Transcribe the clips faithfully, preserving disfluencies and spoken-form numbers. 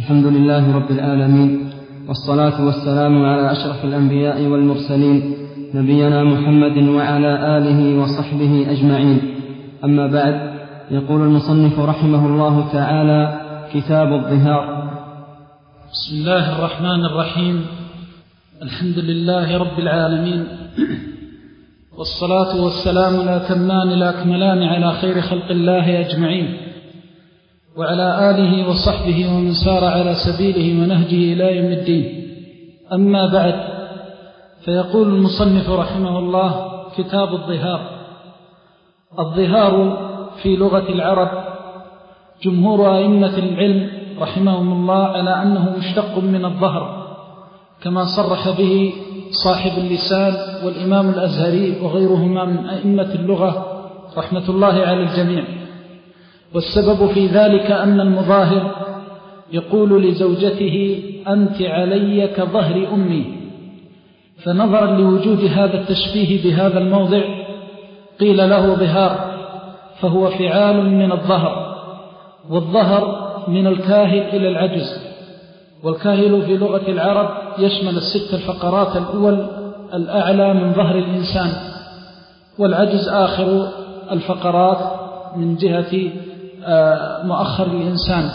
الحمد لله رب العالمين، والصلاة والسلام على أشرف الأنبياء والمرسلين نبينا محمد وعلى آله وصحبه أجمعين. أما بعد، يقول المصنف رحمه الله تعالى: كتاب الظهار. بسم الله الرحمن الرحيم. الحمد لله رب العالمين، والصلاة والسلام الأتمان الأكملان على خير خلق الله أجمعين، وعلى آله وصحبه ومن سار على سبيله ونهجه إلى يوم الدين. أما بعد، فيقول المصنف رحمه الله: كتاب الظهار. الظهار في لغة العرب جمهور أئمة العلم رحمهم الله على أنه مشتق من الظهر، كما صرح به صاحب اللسان والإمام الأزهري وغيرهما من أئمة اللغة رحمة الله على الجميع. والسبب في ذلك أن المظاهر يقول لزوجته: أنت علي كظهر أمي، فنظرا لوجود هذا التشبيه بهذا الموضع قيل له ظهار، فهو فعال من الظهر، والظهر من الكاهل إلى العجز، والكاهل في لغة العرب يشمل الست الفقرات الأول الأعلى من ظهر الإنسان، والعجز آخر الفقرات من جهة مؤخر الإنسان.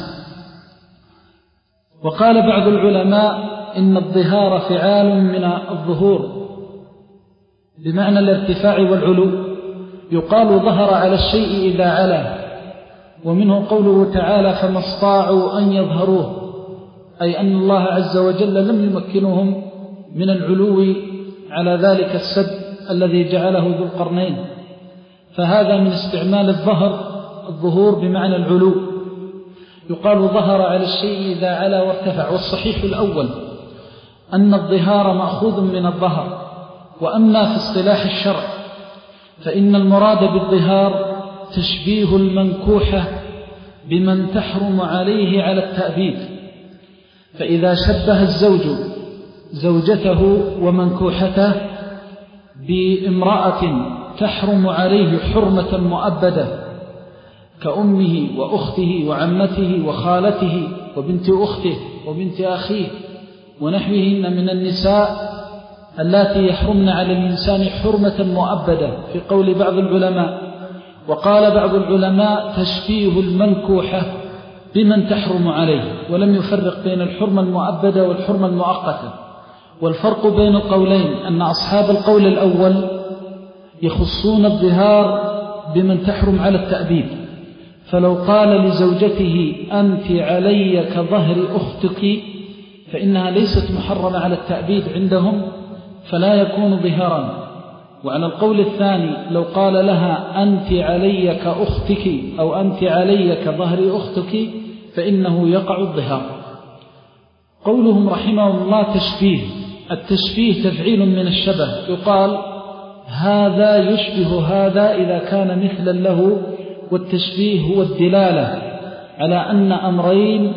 وقال بعض العلماء إن الظهار فعال من الظهور بمعنى الارتفاع والعلو، يقال ظهر على الشيء إذا علا، ومنه قوله تعالى: فما استطاعوا أن يظهروه، أي أن الله عز وجل لم يمكنهم من العلو على ذلك السد الذي جعله ذو القرنين. فهذا من استعمال الظهر، الظهور بمعنى العلو، يقال ظهر على الشيء إذا علا وارتفع. والصحيح الأول أن الظهار مأخوذ من الظهر. وأما في اصطلاح الشرع فإن المراد بالظهار تشبيه المنكوحة بمن تحرم عليه على التأبيد، فإذا شبه الزوج زوجته ومنكوحته بامرأة تحرم عليه حرمة مؤبدة كأمه وأخته وعمته وخالته وبنت أخته وبنت أخيه ونحوهن من النساء التي يحرمن على الإنسان حرمة مؤبدة في قول بعض العلماء. وقال بعض العلماء تشبيه المنكوحة بمن تحرم عليه، ولم يفرق بين الحرمة المؤبدة والحرمة المؤقتة. والفرق بين القولين أن أصحاب القول الأول يخصون الظهار بمن تحرم على التأبيد، فلو قال لزوجته: أنت علي كظهر أختك، فإنها ليست محرمة على التأبيد عندهم، فلا يكون ظهارا. وعلى القول الثاني لو قال لها: أنت علي كأختك أو أنت علي كظهر أختك، فإنه يقع الظهار. قولهم رحمه الله تشبيه، التشبيه تفعيل من الشبه، يقال هذا يشبه هذا إذا كان مثلا له، والتشبيه هو الدلالة على أن أمرين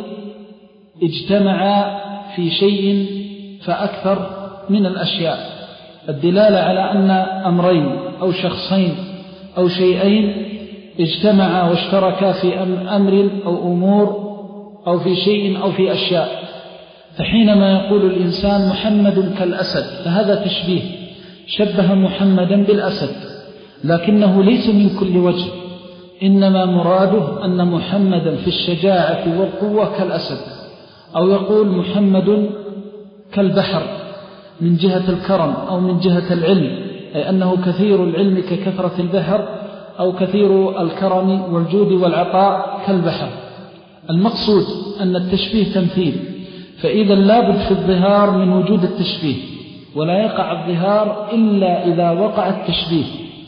اجتمعا في شيء فأكثر من الأشياء. الدلالة على أن أمرين أو شخصين أو شيئين اجتمعا واشتركا في أمر أو أمور أو في شيء أو في أشياء. فحينما يقول الإنسان محمد كالأسد فهذا تشبيه، شبه محمدا بالأسد، لكنه ليس من كل وجه، إنما مراده أن محمدا في الشجاعة والقوة كالأسد. أو يقول محمد كالبحر من جهة الكرم أو من جهة العلم، أي أنه كثير العلم ككثرة البحر، أو كثير الكرم والجود والعطاء كالبحر. المقصود أن التشبيه تمثيل، فإذا لابد في الظهار من وجود التشبيه، ولا يقع الظهار إلا إذا وقع التشبيه.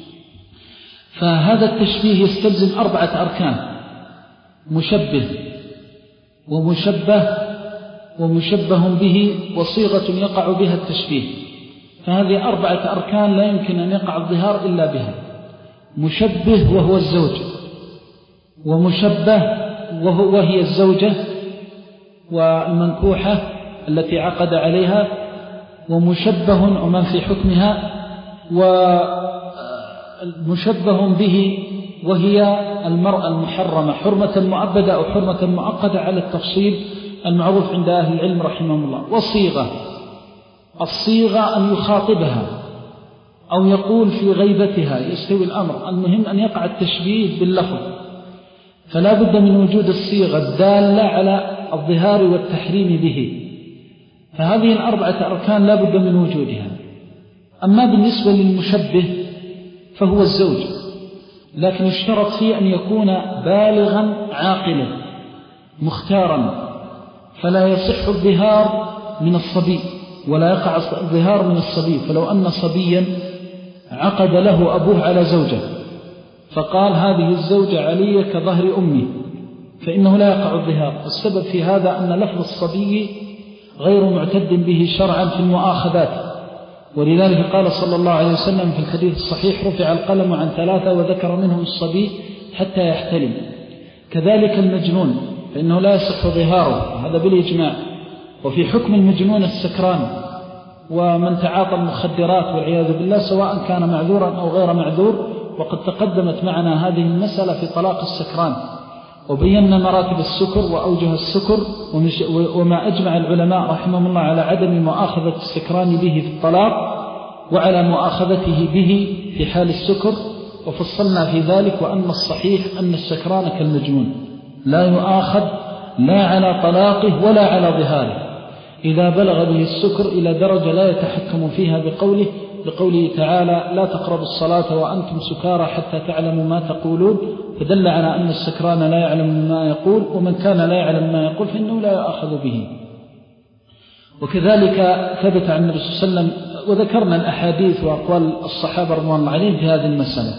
فهذا التشبيه يستلزم أربعة أركان: مشبه ومشبه ومشبه به وصيغة يقع بها التشبيه. فهذه أربعة أركان لا يمكن أن يقع الظهار إلا بها: مشبه وهو الزوج، ومشبه وهو وهي الزوجة والمنكوحة التي عقد عليها، ومشبه ومن في حكمها، ومشبه به وهي المرأة المحرمة حرمة مؤبدة أو حرمة مؤقتة على التفصيل المعروف عند أهل العلم رحمهم الله. والصيغة، الصيغة أن يخاطبها أو يقول في غيبتها، يستوي الأمر. المهم أن يقع التشبيه باللفظ، فلا بد من وجود الصيغة الدالة على الظهار والتحريم به. فهذه الأربعة أركان لا بد من وجودها. أما بالنسبة للمشبه فهو الزوج، لكن يشترط فيه أن يكون بالغا عاقلا مختارا، فلا يصح الظهار من الصبي ولا يقع الظهار من الصبي. فلو أن صبيا عقد له أبوه على زوجة فقال هذه الزوجة علي كظهر أمي، فإنه لا يقع الظهار. السبب في هذا أن لفظ الصبي غير معتد به شرعا في المؤاخذات، ولذلك قال صلى الله عليه وسلم في الحديث الصحيح رفع القلم عن ثلاثة وذكر منهم الصبي حتى يحتلم. كذلك المجنون فإنه لا يصح ظهاره، هذا بالإجماع. وفي حكم المجنون السكران ومن تعاطى المخدرات والعياذ بالله سواء كان معذورا أو غير معذور، وقد تقدمت معنا هذه المسألة في طلاق السكران، وبينا مراتب السكر وأوجه السكر وما أجمع العلماء رحمهم الله على عدم مؤاخذة السكران به في الطلاق وعلى مؤاخذته به في حال السكر، وفصلنا في ذلك وأن الصحيح أن السكران كالمجنون لا يؤاخذ لا على طلاقه ولا على ظهاره إذا بلغ به السكر إلى درجة لا يتحكم فيها بقوله بقوله تعالى لا تقربوا الصلاة وأنتم سكارى حتى تعلموا ما تقولون، فدل على أن السكران لا يعلم ما يقول، ومن كان لا يعلم ما يقول فإنه لا يؤاخذ به. وكذلك ثبت عن النبي صلى الله عليه وسلم، وذكرنا الأحاديث وأقوال الصحابة رضوان الله عليهم في هذه المسألة.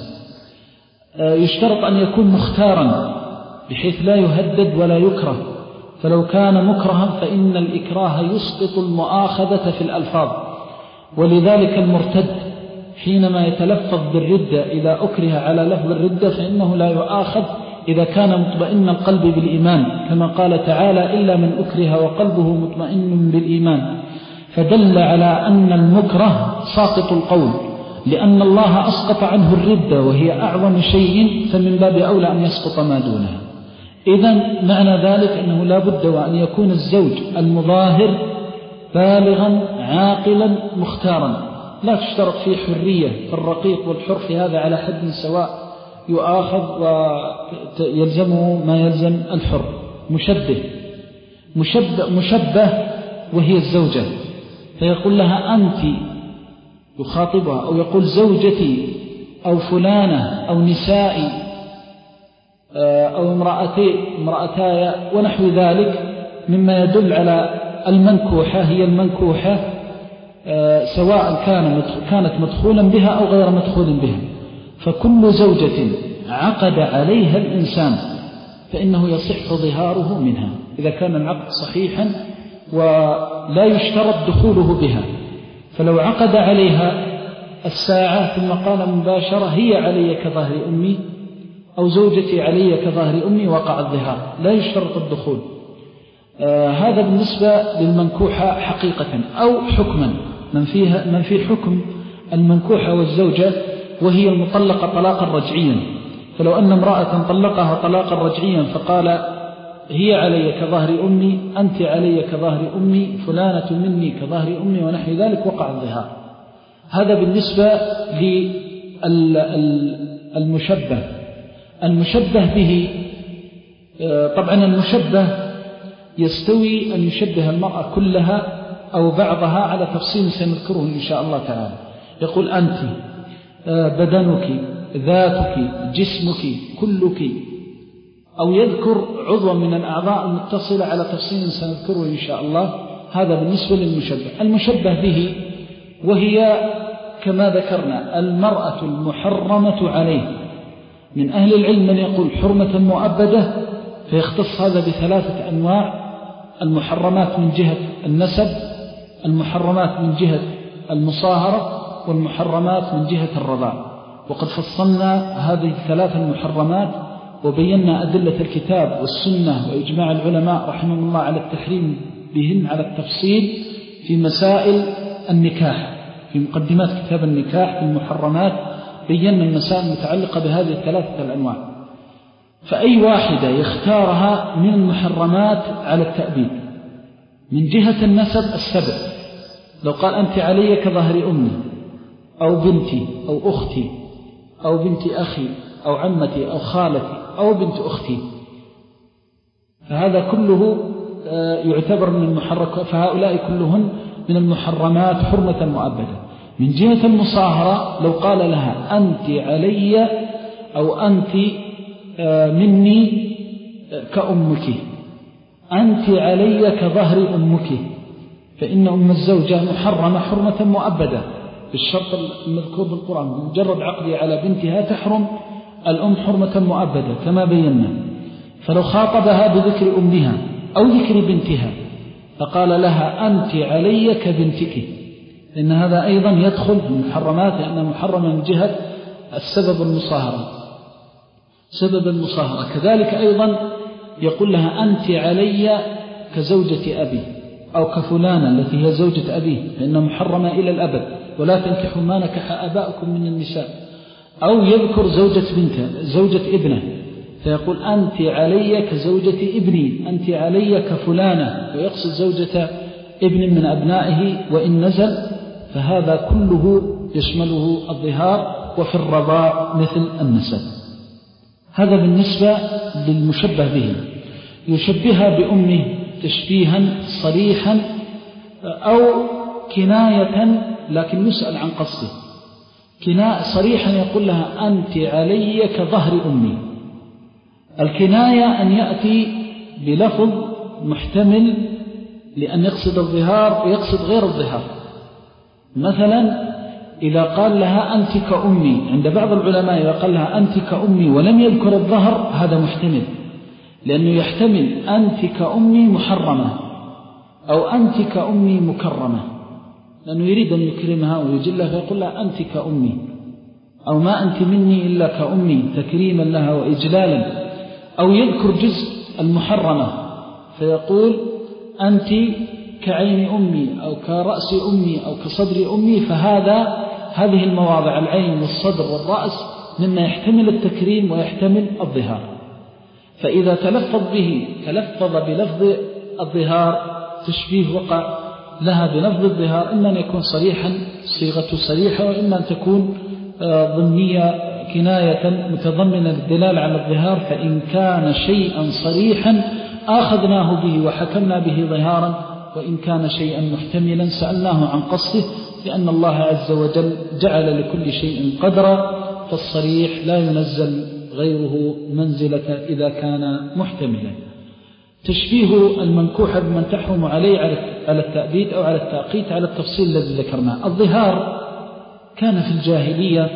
يشترط أن يكون مختارا بحيث لا يهدد ولا يكره، فلو كان مكرها فإن الإكراه يسقط المؤاخذة في الألفاظ. ولذلك المرتد حينما يتلفظ بالردة إذا أكره على لفظ الردة فإنه لا يؤاخذ إذا كان مطمئن القلب بالإيمان، كما قال تعالى إلا من أكره وقلبه مطمئن بالإيمان. فدل على أن المكره ساقط القول، لأن الله أسقط عنه الردة وهي أعظم شيء، فمن باب أولى أن يسقط ما دونها. إذن معنى ذلك أنه لا بد وأن يكون الزوج المظاهر بالغا عاقلا مختارا، لا تشترط فيه حرية، فالرقيق والحر في هذا على حد سواء يؤاخذ ويلزمه ما يلزم الحر. مشبه مشبه, مشبه وهي الزوجة، فيقول لها أنت، يخاطبها، أو يقول زوجتي أو فلانة أو نسائي أو امرأتي امرأتاي ونحو ذلك مما يدل على المنكوحة. هي المنكوحة سواء كان كانت مدخولا بها أو غير مدخول بها. فكل زوجة عقد عليها الإنسان فإنه يصح ظهاره منها إذا كان العقد صحيحا ولا يشترط دخوله بها. فلو عقد عليها الساعة ثم قال مباشرة هي علي كظهر أمي أو زوجتي علي كظهر أمي وقع الظهار، لا يشترط الدخول. آه هذا بالنسبة للمنكوحة حقيقة أو حكما. من, فيها من في حكم المنكوحة والزوجة وهي المطلقة طلاقا رجعيا، فلو أن امرأة طلقها طلاقا رجعيا فقال هي علي كظهر أمي، أنت علي كظهر أمي، فلانة مني كظهر أمي ونحو ذلك، وقع الظهار. هذا بالنسبة للمشبه. المشبه به طبعا المشبه يستوي أن يشبه المرأة كلها أو بعضها على تفصيل سنذكره إن شاء الله تعالى. يقول أنت، بدنك، ذاتك، جسمك، كلك، أو يذكر عضوا من الأعضاء المتصلة على تفصيل سنذكره إن شاء الله. هذا بالنسبة للمشبه. المشبه به وهي كما ذكرنا المرأة المحرمة عليه. من أهل العلم من يقول حرمة مؤبدة، فيختص هذا بثلاثة أنواع: المحرمات من جهة النسب، المحرمات من جهة المصاهرة، والمحرمات من جهة الرضاع. وقد فصلنا هذه الثلاثة المحرمات وبينا أدلة الكتاب والسنة وإجماع العلماء رحمهم الله على التحريم بهن على التفصيل في مسائل النكاح. في مقدمات كتاب النكاح في المحرمات بينا المسائل المتعلقة بهذه الثلاثة الأنواع. فأي واحدة يختارها من المحرمات على التأبيد من جهة النسب السبب، لو قال أنت علي كظهر أمي أو بنتي أو أختي أو بنت أخي أو عمتي أو خالتي أو بنت أختي، فهذا كله يعتبر من المحركات، فهؤلاء كلهن من المحرمات حرمة مؤبدة. من جهة المصاهرة لو قال لها أنت علي أو أنت مني كأمك، أنت علي كظهر أمك، فإن أم الزوجة محرمة حرمة مؤبدة بالشرط المذكور بالقرآن، مجرد عقدي على بنتها تحرم الأم حرمة مؤبدة كما بينا. فلو خاطبها بذكر أمها أو ذكر بنتها فقال لها أنت علي كبنتك، إن هذا أيضا يدخل في المحرمات، لأنها محرمة من جهة السبب المصاهرة، سبب المصاهرة. كذلك أيضا يقول لها أنت علي كزوجة أبي أو كفلانة التي هي زوجة أبيه، فإنها محرمة إلى الأبد، ولا تنكحوا ما نكح آباؤكم من النساء. أو يذكر زوجة بنته زوجة ابنه فيقول أنت علي كزوجة ابني، أنت علي كفلانة، ويقصد زوجة ابن من أبنائه وإن نزل، فهذا كله يشمله الظهار. وفي الرضاع مثل النسب. هذا بالنسبة للمشبه به، يشبهها بأمه تشبيها صريحا أو كناية، لكن يسأل عن قصده. كناية صريحا يقول لها أنت علي كظهر أمي. الكناية أن يأتي بلفظ محتمل لأن يقصد الظهار ويقصد غير الظهار. مثلا إذا قال لها أنت كأمي، عند بعض العلماء إذا قال لها أنت كأمي ولم يذكر الظهر هذا محتمل، لأنه يحتمل أنت كأمي محرمة أو أنت كأمي مكرمة، لأنه يريد أن يكرمها ويجلها فيقول لها أنت كأمي، أو ما أنت مني إلا كأمي تكريما لها وإجلالا. أو يذكر جزء المحرمة فيقول أنت كعين أمي أو كرأس أمي أو كصدر أمي، فهذا هذه المواضع العين والصدر والرأس مما يحتمل التكريم ويحتمل الظهار. فإذا تلفظ به تلفظ بلفظ الظهار تشبيه وقع لها بلفظ الظهار، إما أن يكون صريحا صيغة صريحة، وإما أن تكون ضمنية كناية متضمنة للدلالة على الظهار. فإن كان شيئا صريحا آخذناه به وحكمنا به ظهارا، وإن كان شيئا محتملا سألناه عن قصده، لأن الله عز وجل جعل لكل شيء قدرا، فالصريح لا ينزل غيره منزلة إذا كان محتملا. تشبيه المنكوح بمن تحرم عليه على التأبيد أو على التأقيت على التفصيل الذي ذكرناه. الظهار كان في الجاهلية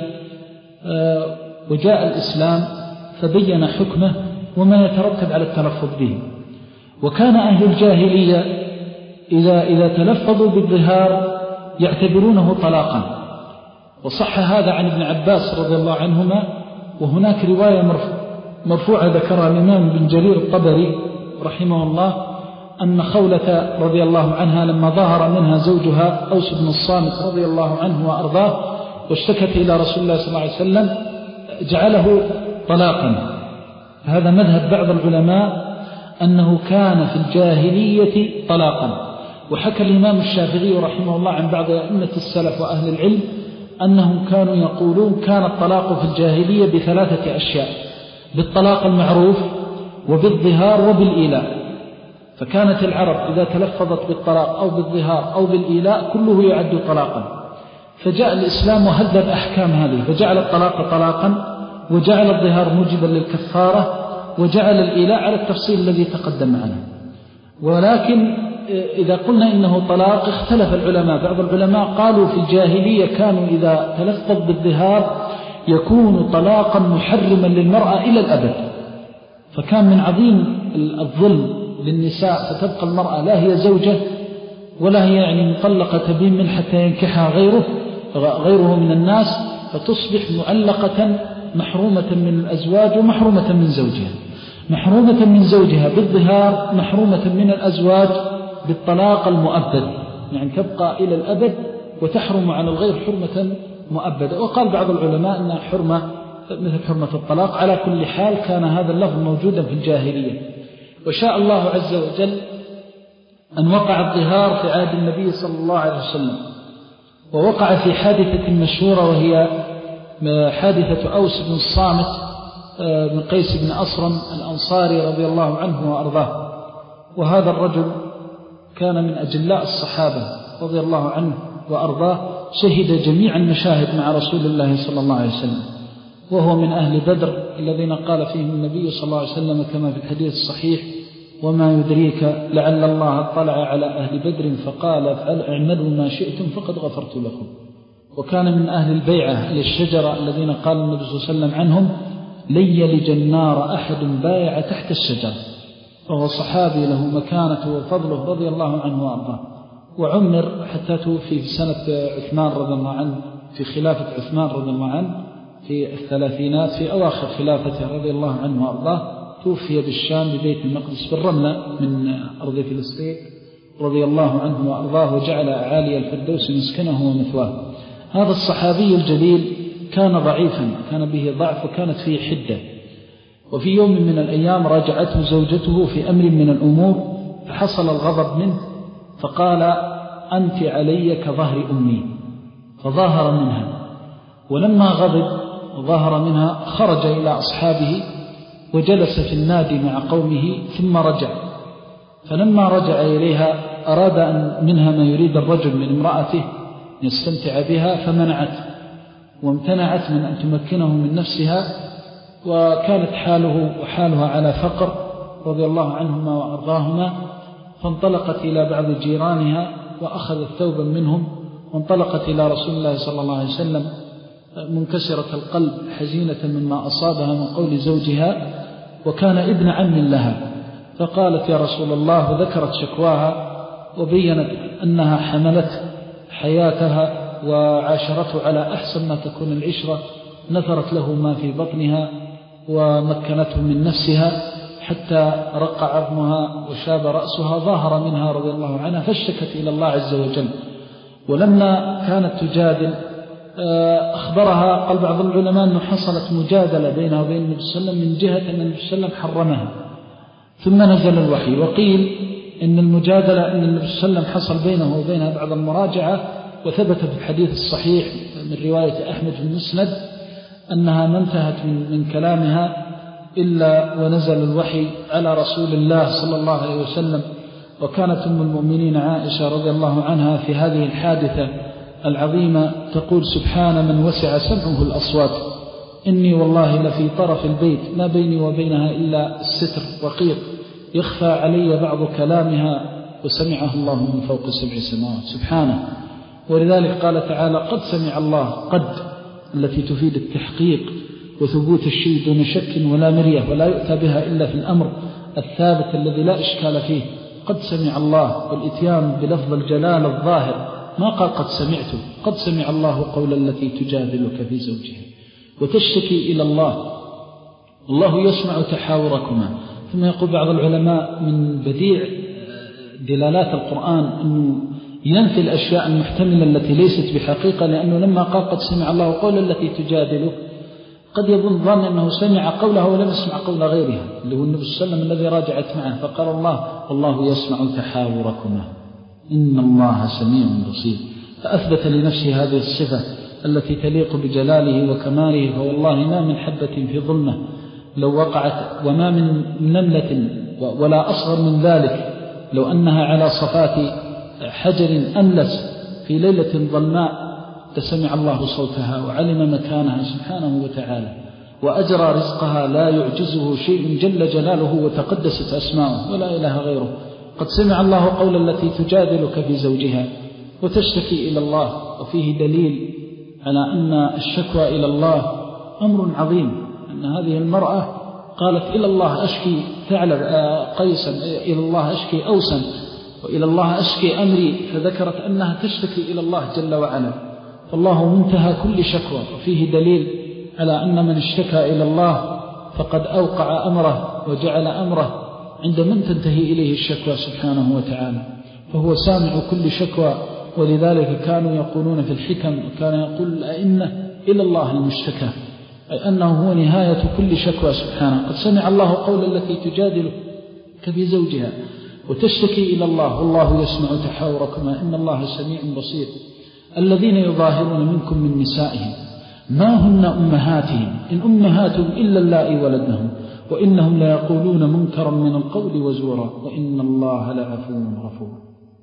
وجاء الإسلام فبين حكمه وما يترتب على التلفظ به. وكان أهل الجاهلية إذا, إذا تلفظوا بالظهار يعتبرونه طلاقا، وصح هذا عن ابن عباس رضي الله عنهما. وهناك رواية مرفوعة ذكرها الإمام بن جرير الطبري رحمه الله أن خولة رضي الله عنها لما ظهر منها زوجها أوس بن الصامت رضي الله عنه وأرضاه واشتكت إلى رسول الله صلى الله عليه وسلم جعله طلاقا. هذا مذهب بعض العلماء أنه كان في الجاهلية طلاقا. وحكى الإمام الشافعي رحمه الله عن بعض أئمة السلف وأهل العلم أنهم كانوا يقولون كان الطلاق في الجاهلية بثلاثة أشياء: بالطلاق المعروف وبالظهار وبالإيلاء. فكانت العرب إذا تلفظت بالطلاق أو بالظهار أو بالإيلاء كله يعد طلاقا. فجاء الإسلام وهذب أحكام هذه، فجعل الطلاق طلاقا، وجعل الظهار موجبا للكفارة، وجعل الإيلاء على التفصيل الذي تقدم معنا. ولكن إذا قلنا إنه طلاق اختلف العلماء. بعض العلماء قالوا في الجاهلية كانوا إذا تلفظ بالظهار يكون طلاقا محرما للمرأة إلى الأبد، فكان من عظيم الظلم للنساء، فتبقى المرأة لا هي زوجة ولا هي يعني مطلقة تبين من حتى ينكحها غيره غيره من الناس، فتصبح معلقة محرومة من الأزواج ومحرومة من زوجها، محرومة من زوجها بالظهار، محرومة من الأزواج بالطلاق المؤبد، يعني تبقى إلى الأبد وتحرم على الغير حرمة مؤبدة. وقال بعض العلماء أنها حرمة مثل حرمة الطلاق. على كل حال كان هذا اللفظ موجودا في الجاهلية، وشاء الله عز وجل أن وقع الظهار في عهد النبي صلى الله عليه وسلم، ووقع في حادثة مشهورة وهي حادثة أوس بن الصامت بن قيس بن أصرم الأنصاري رضي الله عنه وأرضاه. وهذا الرجل كان من أجلاء الصحابة رضي الله عنه وأرضاه، شهد جميع المشاهد مع رسول الله صلى الله عليه وسلم، وهو من أهل بدر الذين قال فيهم النبي صلى الله عليه وسلم كما في الحديث الصحيح: وما يدريك لعل الله اطلع على أهل بدر فقال اعملوا ما شئتم فقد غفرت لكم. وكان من أهل البيعة للشجرة الذين قال النبي صلى الله عليه وسلم عنهم: لن يلج النار أحد بايع تحت الشجرة. فهو صحابي له مكانته وفضله رضي الله عنه وأرضاه. وعمر حتى توفي في سنة عثمان رضي الله عنه، في خلافة عثمان رضي الله عنه في الثلاثينات، في أواخر خلافته رضي الله عنه وأرضاه، توفي بالشام ببيت المقدس بالرملة من أرض فلسطين رضي الله عنه وأرضاه، وجعل أعالي الفردوس مسكنه ومثواه. هذا الصحابي الجليل كان ضعيفا، كان به ضعف وكانت فيه حدة. وفي يوم من الأيام راجعته زوجته في أمر من الأمور، فحصل الغضب منه فقال: أنت علي كظهر أمي، فظاهر منها. ولما غضب وظاهر منها خرج إلى أصحابه وجلس في النادي مع قومه ثم رجع. فلما رجع إليها أراد أن منها ما يريد الرجل من امرأته يستمتع بها، فمنعت وامتنعت من أن تمكنه من نفسها، وكانت حاله وحالها على فقر رضي الله عنهما وأرضاهما. فانطلقت إلى بعض جيرانها وأخذت ثوبا منهم وانطلقت إلى رسول الله صلى الله عليه وسلم منكسرة القلب حزينة مما أصابها من قول زوجها، وكان ابن عم لها. فقالت: يا رسول الله، وذكرت شكواها وبينت أنها حملت حياتها وعاشرته على أحسن ما تكون العشرة، نثرت له ما في بطنها ومكنته من نفسها حتى رق عظمها وشاب رأسها، ظاهر منها رضي الله عنها، فاشتكت إلى الله عز وجل. ولما كانت تجادل أخبرها، قال بعض العلماء أنه حصلت مجادلة بينها وبين النبي صلى الله عليه وسلم من جهة أن النبي صلى الله عليه وسلم حرمها، ثم نزل الوحي. وقيل إن المجادلة أن النبي صلى الله عليه وسلم حصل بينه وبينها بعض المراجعة، وثبت في الحديث الصحيح من رواية أحمد في المسند أنها ما انتهت من, من كلامها إلا ونزل الوحي على رسول الله صلى الله عليه وسلم. وكانت أم المؤمنين عائشة رضي الله عنها في هذه الحادثة العظيمة تقول: سبحان من وسع سمعه الأصوات، إني والله لفي طرف البيت ما بيني وبينها إلا الستر رقيق، يخفى علي بعض كلامها وسمعه الله من فوق سبع سماوات سبحانه. ولذلك قال تعالى: قد سمع الله، قد التي تفيد التحقيق وثبوت الشيء دون شك ولا مرية، ولا يؤتى بها إلا في الأمر الثابت الذي لا إشكال فيه. قد سمع الله، والإتيان بلفظ الجلال الظاهر، ما قال قد سمعت، قد سمع الله قول التي تجادلك في زوجها وتشتكي إلى الله، الله يسمع تحاوركما. ثم يقول بعض العلماء من بديع دلالات القرآن أنه ينفي الأشياء المحتملة التي ليست بحقيقة، لأنه لما قال قد سمع الله قول التي تجادلك قد يظن ظن أنه سمع قولها ولم يسمع قول غيرها، اللي هو النبي صلى الله عليه وسلم الذي راجعت معه. فقال الله: والله يسمع تحاوركما إن الله سميع بصير. فأثبت لنفسه هذه الصفة التي تليق بجلاله وكماله. فوالله ما من حبة في ظلمة لو وقعت، وما من نملة ولا أصغر من ذلك لو أنها على صفات حجر أملس في ليلة ظلماء تسمع الله صوتها وعلم مكانها سبحانه وتعالى، وأجرى رزقها لا يعجزه شيء جل جلاله وتقدست أسماؤه ولا إله غيره. قد سمع الله قول التي تجادلك في زوجها وتشتكي إلى الله. وفيه دليل على أن الشكوى إلى الله أمر عظيم، أن هذه المرأة قالت: إلى الله أشكي ثعلب قيسا، إلى الله أشكي أوسا، وإلى الله أشكي أمري، فذكرت أنها تشتكي إلى الله جل وعلا. فالله منتهى كل شكوى. وفيه دليل على أن من اشتكى إلى الله فقد أوقع أمره وجعل أمره عند من تنتهي إليه الشكوى سبحانه وتعالى، فهو سامع كل شكوى. ولذلك كانوا يقولون في الحكم، وكان يقول الأئمة: إلى الله المشتكى، أي أنه هو نهاية كل شكوى سبحانه. قد سمع الله قول التي تجادلك في زوجها. وتشتكي إلى الله والله يسمع تحاوركما إن الله سميع بصير. الذين يظاهرون منكم من نسائهم ما هن أمهاتهم إن أمهاتهم إلا اللائي ولدنهم وإنهم ليقولون منكرا من القول وزورا وإن الله لعفو غفور.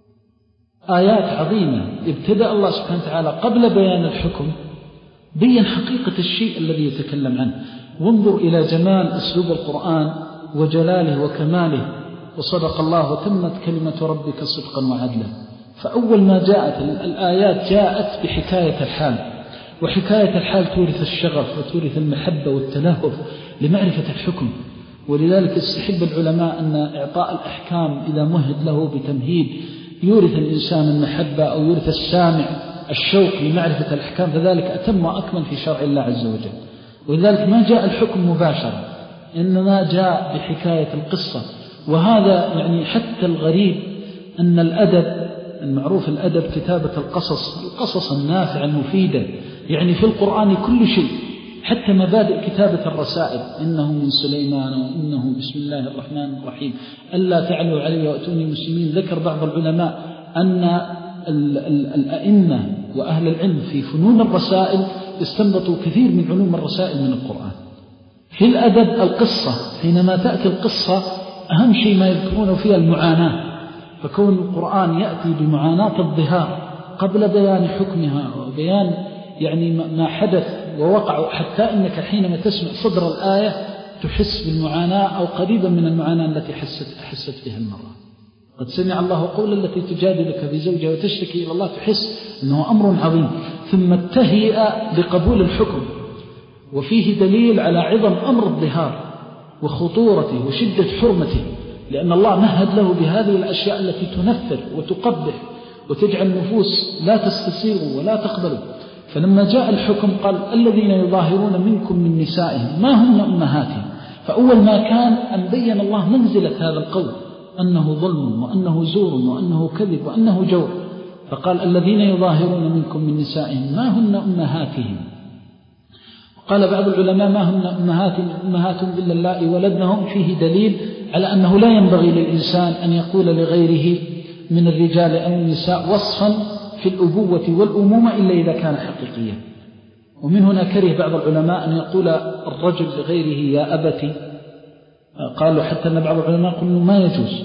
آيات عظيمة. ابتدأ الله سبحانه وتعالى قبل بيان الحكم بين حقيقة الشيء الذي يتكلم عنه. وانظر إلى جمال أسلوب القرآن وجلاله وكماله. وصدق الله وتمت كلمة ربك صدقا وعدلا. فأول ما جاءت الآيات جاءت بحكاية الحال، وحكاية الحال تورث الشغف وتورث المحبة والتلهف لمعرفة الحكم. ولذلك استحب العلماء أن إعطاء الأحكام إذا مهد له بتمهيد يورث الإنسان المحبة أو يورث السامع الشوق لمعرفة الأحكام، فذلك أتم وأكمل في شرع الله عز وجل. ولذلك ما جاء الحكم مباشرة إنما جاء بحكاية القصة. وهذا يعني حتى الغريب أن الأدب المعروف الأدب كتابة القصص القصص النافعة المفيدة، يعني في القرآن كل شيء حتى مبادئ كتابة الرسائل إنه من سليمان وإنه بسم الله الرحمن الرحيم ألا تعلوا علي وأتوني مسلمين. ذكر بعض العلماء أن الأئمة وأهل العلم في فنون الرسائل استنبطوا كثير من علوم الرسائل من القرآن. في الأدب القصة حينما تأتي القصة أهم شيء ما يذكرونه فيها المعاناة، فكون القرآن يأتي بمعاناة الظهار قبل بيان حكمها وبيان يعني ما حدث ووقع، حتى إنك حينما تسمع صدر الآية تحس بالمعاناة أو قريبا من المعاناة التي حست, حست بها المرأة. قد سمع الله قول التي تجادلك في زوجها وتشتكي إلى الله، تحس أنه أمر عظيم. ثم التهيئة لقبول الحكم، وفيه دليل على عظم أمر الظهار وخطورته وشدة حرمته، لأن الله مهد له بهذه الأشياء التي تنفر وتقبح وتجعل النفوس لا تستسيغ ولا تقبل. فلما جاء الحكم قال الذين يظاهرون منكم من نسائهم ما هن أمهاتهم. فأول ما كان أن بين الله منزلة هذا القول أنه ظلم وأنه زور وأنه كذب وأنه جور، فقال الذين يظاهرون منكم من نسائهم ما هن أمهاتهم. قال بعض العلماء ما هن أمهاتهم أمهاتهم إلا اللائي ولدنهم، فيه دليل على أنه لا ينبغي للإنسان أن يقول لغيره من الرجال أو النساء وصفا في الأبوة والأمومة إلا إذا كان حقيقيا. ومن هنا كره بعض العلماء أن يقول الرجل لغيره يا أبتي، قالوا حتى أن بعض العلماء قالوا ما يجوز.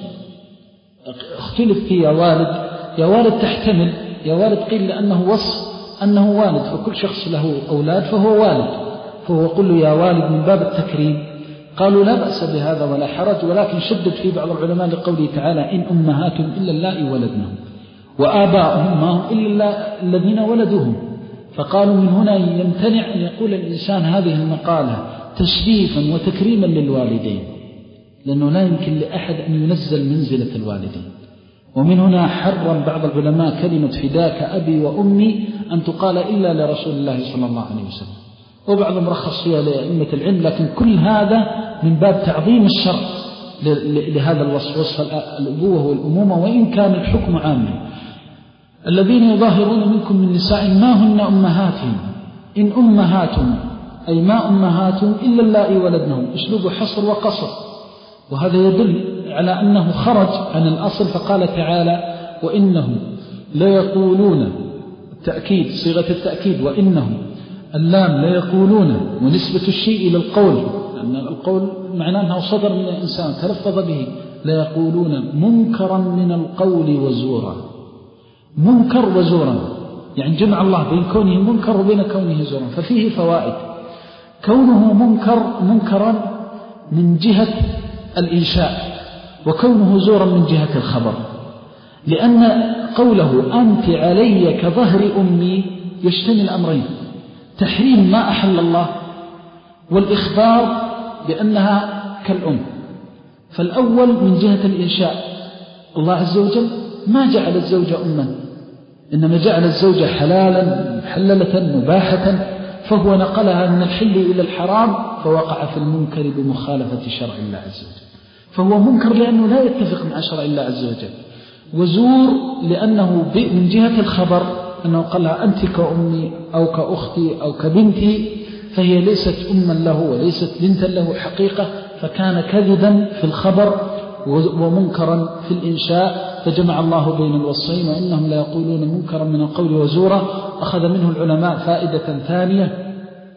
اختلف في يا والد، يا والد تحتمل، يا والد قيل لأنه وصف أنه والد، فكل شخص له أولاد فهو والد، فهو قل له يا والد من باب التكريم. قالوا لا بأس بهذا ولا حرج، ولكن شدد في بعض العلماء لقوله تعالى إن أمهاتهم إلا اللائي ولدنهم وآباؤهم ما هم إلا الذين ولدوهم. فقالوا من هنا يمتنع أن يقول الإنسان هذه المقالة تشريفا وتكريما للوالدين، لأنه لا يمكن لأحد أن ينزل منزلة الوالدين. ومن هنا حرم بعض العلماء كلمة فداك أبي وأمي أن تقال إلا لرسول الله صلى الله عليه وسلم، وبعضهم رخص فيها لأئمة العلم، لكن كل هذا من باب تعظيم الشرع لهذا الوصف، وصف الأبوة والأمومة، وإن كان الحكم عاما. الذين يظاهرون منكم من نساء ما هن أمهاتهم إن أمهاتهم أي ما أمهاتهم إلا اللائي ولدنهم، أسلوب حصر وقصر، وهذا يدل على أنه خرج عن الأصل. فقال تعالى وإنهم ليقولون، التأكيد صيغة التأكيد، وإنهم اللام ليقولون، ونسبة الشيء إلى القول، لأن القول معناه أنه صدر من الإنسان تلفظ به، ليقولون منكرا من القول وزورا. منكر وزورا يعني جمع الله بين كونه منكر وبين كونه زورا، ففيه فوائد. كونه منكر منكرا من جهة الإنشاء، وكونه زورا من جهة الخبر، لأن قوله أنت علي كظهر أمي يشتمل أمرين: تحريم ما أحل الله، والإخبار بأنها كالأم. فالأول من جهة الإنشاء، الله عز وجل ما جعل الزوجة أما، إنما جعل الزوجة حلالا محللة مباحة، فهو نقلها من الحل إلى الحرام، فوقع في المنكر بمخالفة شرع الله عز وجل. فهو منكر لأنه لا يتفق مع شرع الله عز وجل، وزور لأنه من جهة الخبر أنه قالها أنت كأمي أو كأختي أو كبنتي، فهي ليست أما له وليست بنتا له حقيقة، فكان كذبا في الخبر ومنكرا في الإنشاء، فجمع الله بين الوصفين. وإنهم لا يقولون منكرا من القول وزورا. أخذ منه العلماء فائدة ثانية،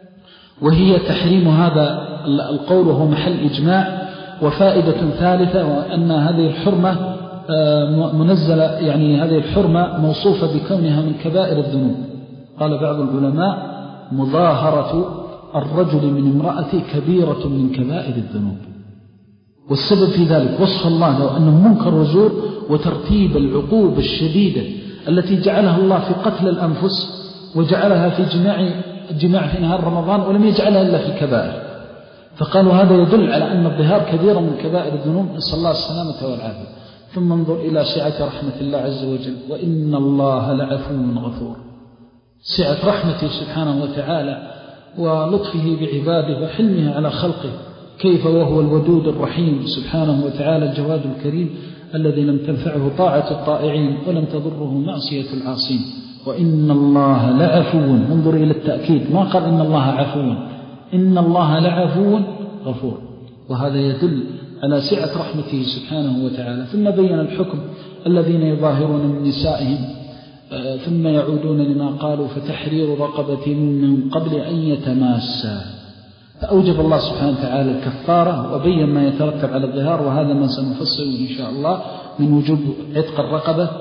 وهي تحريم هذا القول وهو محل إجماع. وفائدة ثالثة، وأن هذه الحرمة منزلة، يعني هذه الحرمة موصوفة بكونها من كبائر الذنوب. قال بعض العلماء: مظاهرة الرجل من امرأته كبيرة من كبائر الذنوب. والسبب في ذلك وصف الله له أنه منكر وزور، وترتيب العقوبة الشديدة التي جعلها الله في قتل الأنفس، وجعلها في جماع الجماع في نهار رمضان، ولم يجعلها إلا في الكبائر. فقالوا هذا يدل على أن الظهار كبيرة من كبائر الذنوب، نسأل الله السلامة والعافية. ثم انظر إلى سعة رحمة الله عز وجل: وإن الله لعفو غفور. سعة رحمته سبحانه وتعالى ولطفه بعباده وحلمه على خلقه، كيف وهو الودود الرحيم سبحانه وتعالى الجواد الكريم الذي لم تنفعه طاعة الطائعين ولم تضره معصية العاصين. وإن الله لعفو، انظر إلى التأكيد، ما قال إن الله عفو، إن الله لعفو غفور. وهذا يدل على سعة رحمته سبحانه وتعالى. ثم بين الحكم: الذين يظاهرون من نسائهم ثم يعودون لما قالوا فتحرير رقبة من قبل أن يتماسا. فأوجب الله سبحانه وتعالى الكفارة، وبين ما يترتب على الظهار، وهذا ما سنفصله إن شاء الله من وجوب عتق الرقبة.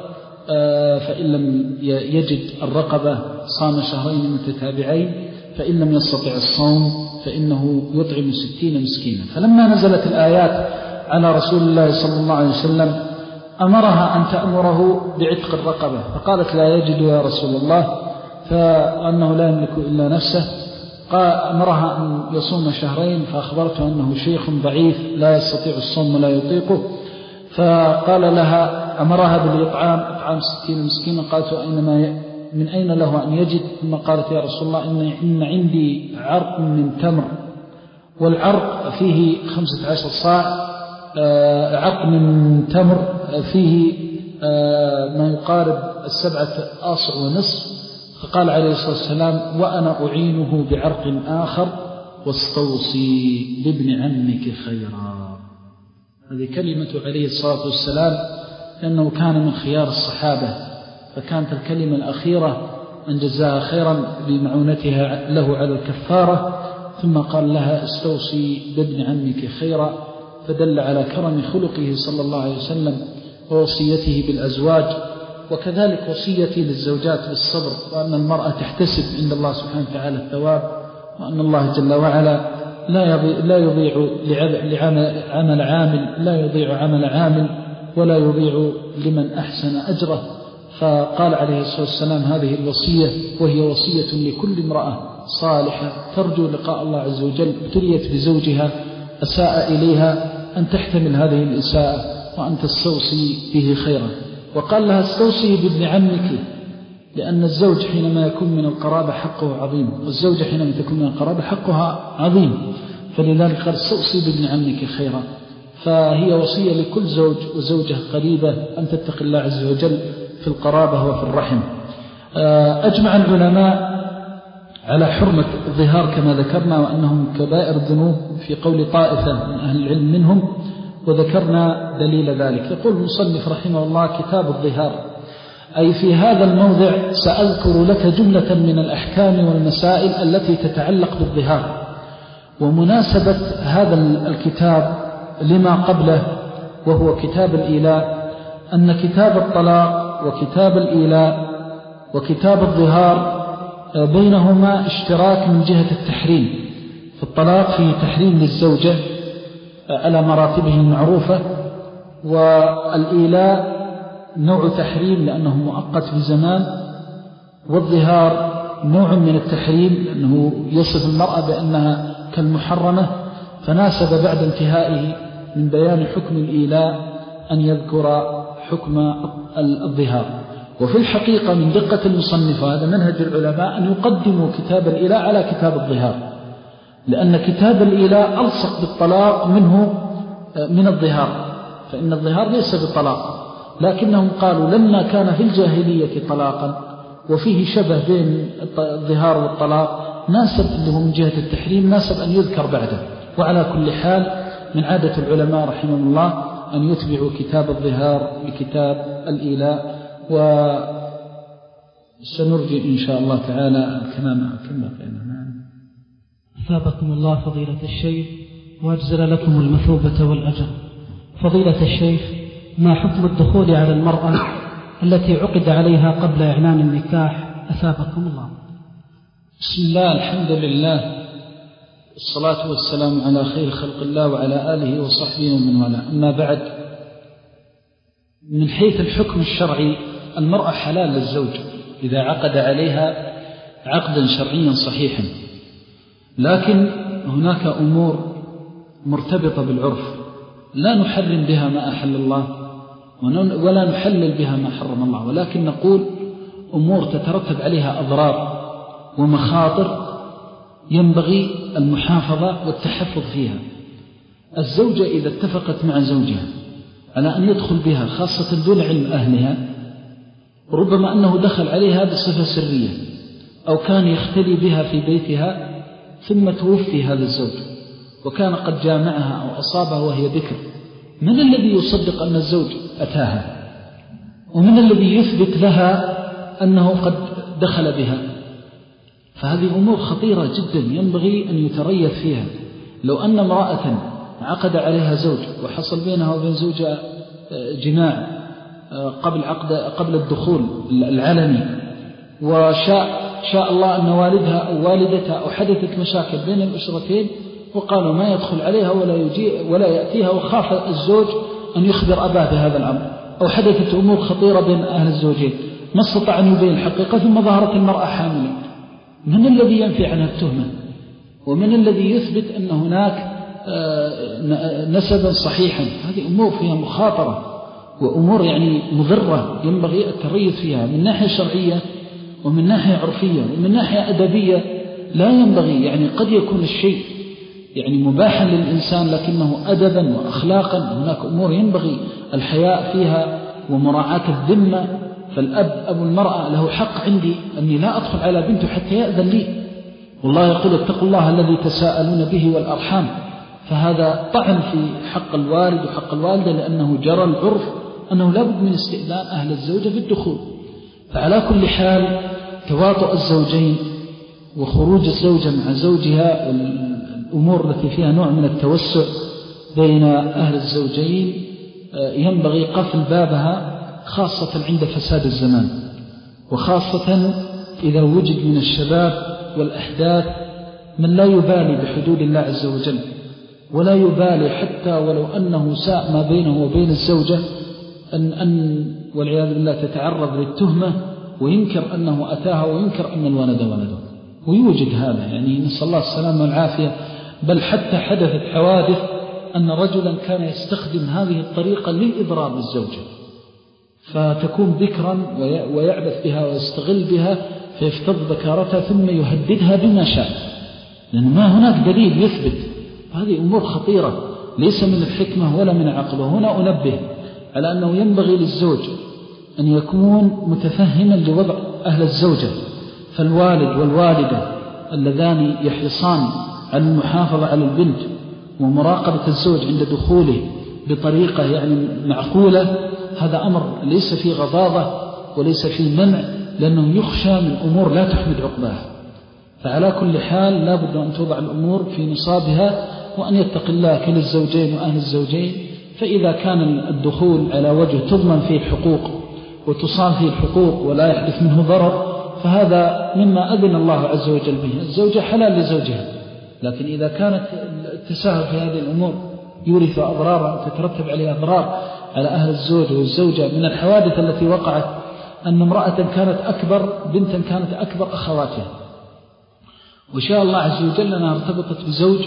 فإن لم يجد الرقبة صام شهرين متتابعين، فإن لم يستطع الصوم فإنه يطعم ستين مسكينا. فلما نزلت الآيات على رسول الله صلى الله عليه وسلم أمرها أن تأمره بعتق الرقبة، فقالت: لا يجد يا رسول الله، فأنه لا يملك إلا نفسه. قال أمرها أن يصوم شهرين، فأخبرته أنه شيخ ضعيف لا يستطيع الصوم ولا يطيقه. فقال لها: أمرها بالإطعام، إطعام ستين مسكينا. قالت: أينما من أين له أن يجد؟ ثم قالت: يا رسول الله، إن, إن عندي عرق من تمر، والعرق فيه خمسة عشر صاع، عرق من تمر فيه ما يقارب السبعة آصع ونصف. فقال عليه الصلاة والسلام: وأنا أعينه بعرق آخر، واستوصي بابن عمك خيرا. هذه كلمة عليه الصلاة والسلام، لأنه كان من خيار الصحابة، فكانت الكلمة الأخيرة أن جزاها خيرا بمعونتها له على الكفارة. ثم قال لها: استوصي بابن عمك خيرا، فدل على كرم خلقه صلى الله عليه وسلم ووصيته بالأزواج، وكذلك وصيته للزوجات بالصبر، وأن المرأة تحتسب عند الله سبحانه وتعالى الثواب، وأن الله جل وعلا لا يضيع لعمل عامل لا يضيع عمل عامل ولا يضيع لمن أحسن أجره. فقال عليه الصلاة والسلام: هذه الوصية، وهي وصية لكل امرأة صالحة ترجو لقاء الله عز وجل، ابتليت بزوجها أساء إليها، أن تحتمل هذه الإساءة وأن تستوصي به خيرا. وقال لها: استوصي بابن عمك، لأن الزوج حينما يكون من القرابة حقه عظيم، والزوجة حينما تكون من القرابة حقها عظيم، فلذلك قال: استوصي بابن عمك خيرا. فهي وصية لكل زوج وزوجة قريبة أن تتقي الله عز وجل في القرابة وفي الرحم. أجمع العلماء على حرمة الظهار كما ذكرنا، وأنهم كبائر الذنوب في قول طائفة من أهل العلم منهم، وذكرنا دليل ذلك. يقول المصنف رحمه الله: كتاب الظهار. أي في هذا الموضع سأذكر لك جملة من الأحكام والمسائل التي تتعلق بالظهار. ومناسبة هذا الكتاب لما قبله، وهو كتاب الإيلاء، أن كتاب الطلاق وكتاب الإيلاء وكتاب الظهار بينهما اشتراك من جهة التحريم. في الطلاق فيه تحريم للزوجة على مراتبه المعروفة، والإيلاء نوع تحريم لأنه مؤقت بزمان، والظهار نوع من التحريم لأنه يصف المرأة بأنها كالمحرمة. فناسب بعد انتهائه من بيان حكم الإيلاء أن يذكر حكم الظهار. وفي الحقيقة من دقة المصنف، هذا منهج العلماء، أن يقدموا كتاب الإيلاء على كتاب الظهار، لأن كتاب الإيلاء ألصق بالطلاق منه من الظهار، فإن الظهار ليس بطلاق، لكنهم قالوا لما كان في الجاهلية طلاقا وفيه شبه بين الظهار والطلاق، ناسب له من جهة التحريم، ناسب أن يذكر بعده. وعلى كل حال من عادة العلماء رحمه الله أن يتبعوا كتاب الظهار بكتاب الإيلاء، وسنرجي إن شاء الله تعالى الكلام كما قلنا. أثابكم الله فضيلة الشيخ وأجزل لكم المثوبة والأجر. فضيلة الشيخ، ما حكم الدخول على المرأة التي عقد عليها قبل إعلان النكاح؟ أثابكم الله. بسم الله، الحمد لله، الصلاة والسلام على خير خلق الله وعلى آله وصحبه ومن والاه. أما بعد، من حيث الحكم الشرعي المرأة حلال للزوج إذا عقد عليها عقدا شرعيا صحيحا، لكن هناك أمور مرتبطة بالعرف لا نحرم بها ما أحل الله ولا نحلل بها ما حرم الله، ولكن نقول أمور تترتب عليها أضرار ومخاطر ينبغي المحافظة والتحفظ فيها. الزوجة إذا اتفقت مع زوجها على أن يدخل بها خاصة دون علم أهلها، ربما أنه دخل عليها بصفة سرية أو كان يختلي بها في بيتها ثم توفي هذا الزوج وكان قد جامعها أو أصابها وهي بكر، من الذي يصدق أن الزوج أتاها؟ ومن الذي يثبت لها أنه قد دخل بها؟ فهذه أمور خطيرة جدا ينبغي أن يتريث فيها. لو أن امرأة عقد عليها زوج وحصل بينها وبين زوجها جماع قبل عقد قبل الدخول العلني، وشاء شاء الله أن والدها أو والدتها أو حدثت مشاكل بين الأسرتين وقالوا ما يدخل عليها ولا يجي ولا يأتيها، وخاف الزوج أن يخبر أباه بهذا الأمر، أو حدثت أمور خطيرة بين أهل الزوجين ما استطاع أن يبين الحقيقة ثم ظهرت المرأة حاملة، من الذي ينفي عنها التهمة؟ ومن الذي يثبت أن هناك نسبا صحيحا؟ هذه أمور فيها مخاطرة وأمور يعني مضرة ينبغي التريث فيها من ناحية شرعية ومن ناحية عرفية ومن ناحية أدبية. لا ينبغي، يعني قد يكون الشيء يعني مباحا للإنسان لكنه أدبا وأخلاقا هناك أمور ينبغي الحياء فيها ومراعاة الذمة. فالأب أبو المرأة له حق عندي أني لا أدخل على بنته حتى يأذن لي، والله يقول اتقوا الله الذي تساءلون به والأرحام، فهذا طعن في حق الوالد وحق الوالدة لأنه جرى العرف أنه لا بد من استئذان أهل الزوجة في الدخول. فعلى كل حال تواطؤ الزوجين وخروج الزوجة مع زوجها والأمور التي فيها نوع من التوسع بين أهل الزوجين ينبغي قفل بابها، خاصة عند فساد الزمان، وخاصة إذا وجد من الشباب والأحداث من لا يبالي بحدود الله عز وجل ولا يبالي حتى ولو أنه ساء ما بينه وبين الزوجة أن, أن والعياذ بالله تتعرض للتهمة وينكر أنه أتاها وينكر أن الولد ولده، ويوجد هذا، يعني نسأل الله السلامة والعافية. بل حتى حدثت حوادث أن رجلا كان يستخدم هذه الطريقة للإضرار بالزوجة، فتكون ذكرا ويعبث بها ويستغل بها فيفتض ذكارتها ثم يهددها بما شاء، لأن ما هناك دليل يثبت. هذه أمور خطيرة ليس من الحكمة ولا من العقل. وهنا أنبه على أنه ينبغي للزوج أن يكون متفهما لوضع أهل الزوجة، فالوالد والوالدة اللذان يحرصان على المحافظة على البنت ومراقبة الزوج عند دخوله بطريقة يعني معقولة، هذا أمر ليس فيه غضاضة وليس فيه منع، لأنه يخشى من أمور لا تحمد عقباها. فعلى كل حال لا بد أن توضع الأمور في نصابها وأن يتقي الله كلا الزوجين وأهل الزوجين. فإذا كان الدخول على وجه تضمن فيه الحقوق وتصان فيه الحقوق ولا يحدث منه ضرر فهذا مما أذن الله عز وجل به. الزوجة حلال لزوجها، لكن إذا كانت التساهل في هذه الأمور يورث أضرارا تترتب عليها أضرار على أهل الزوج والزوجة. من الحوادث التي وقعت أن امرأة كانت أكبر بنتا كانت أكبر أخواتها، وشاء الله عز وجل أنها ارتبطت بزوج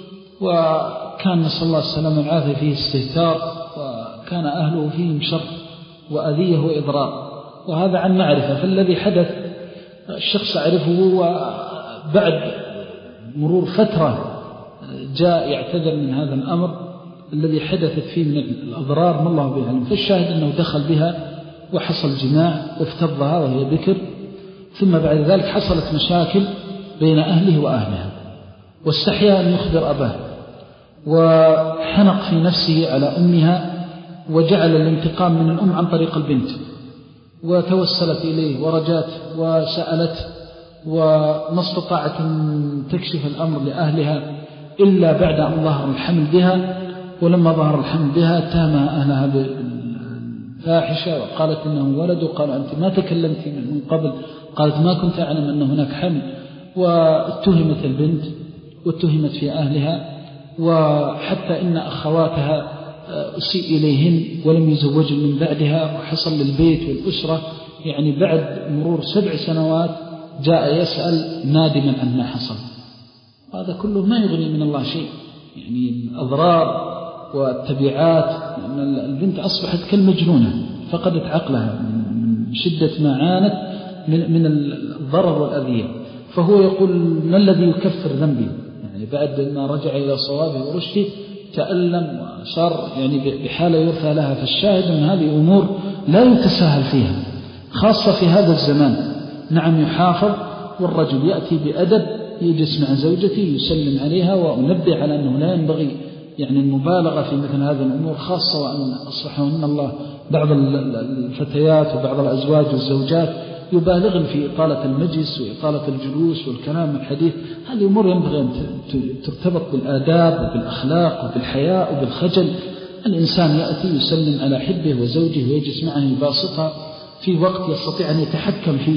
وكان نسأل الله السلامة والعافية فيه استهتار وكان أهله فيهم شر وأذية وإضرار، وهذا عن معرفة. فالذي حدث الشخص أعرفه وبعد مرور فترة جاء يعتذر من هذا الأمر الذي حدثت فيه من الأضرار ما الله به علم. فالشاهد أنه دخل بها وحصل جماع وافتضها وهي بكر، ثم بعد ذلك حصلت مشاكل بين أهله وأهلها واستحيا أن يخبر أباه وحنق في نفسه على أمها وجعل الانتقام من الأم عن طريق البنت، وتوسلت إليه ورجات وسألت، وما استطاعت أن تكشف الأمر لأهلها إلا بعد أن ظهر الحمل بها. ولما ظهر الحمل بها اتهم أهلها بالفاحشة وقالت إنه ولد، وقال أنت ما تكلمت من قبل، قالت ما كنت أعلم أن هناك حمل. واتهمت البنت واتهمت في أهلها، وحتى إن أخواتها أسيء إليهن ولم يزوجن من بعدها، وحصل للبيت والأسرة يعني بعد مرور سبع سنوات جاء يسأل نادما عن ما حصل. هذا كله ما يغني من الله شيء، يعني الأضرار والتبعات، لأن البنت أصبحت كالمجنونة، فقدت عقلها من شدة ما عانت من الضرر والأذية. فهو يقول ما الذي يكفر ذنبي؟ يعني بعد ما رجع إلى صوابه ورشده تألم وصار يعني بحالة يرثى لها. فالشاهد أن هذه أمور لا يتساهل فيها، خاصة في هذا الزمان. نعم يحافظ، والرجل يأتي بأدب، يجلس مع زوجته يسلم عليها، وأنبه على أنه لا ينبغي يعني المبالغة في مثل هذه الأمور، خاصة وأن أصبحوا من الله بعض الفتيات وبعض الأزواج والزوجات يبالغن في إطالة المجلس وإطالة الجلوس والكلام والحديث. هذه أمور ينبغي أن ترتبط بالآداب وبالأخلاق وبالحياء وبالخجل. الإنسان يأتي يسلم على حبه وزوجه ويجلس معه يباسطها في وقت يستطيع أن يتحكم فيه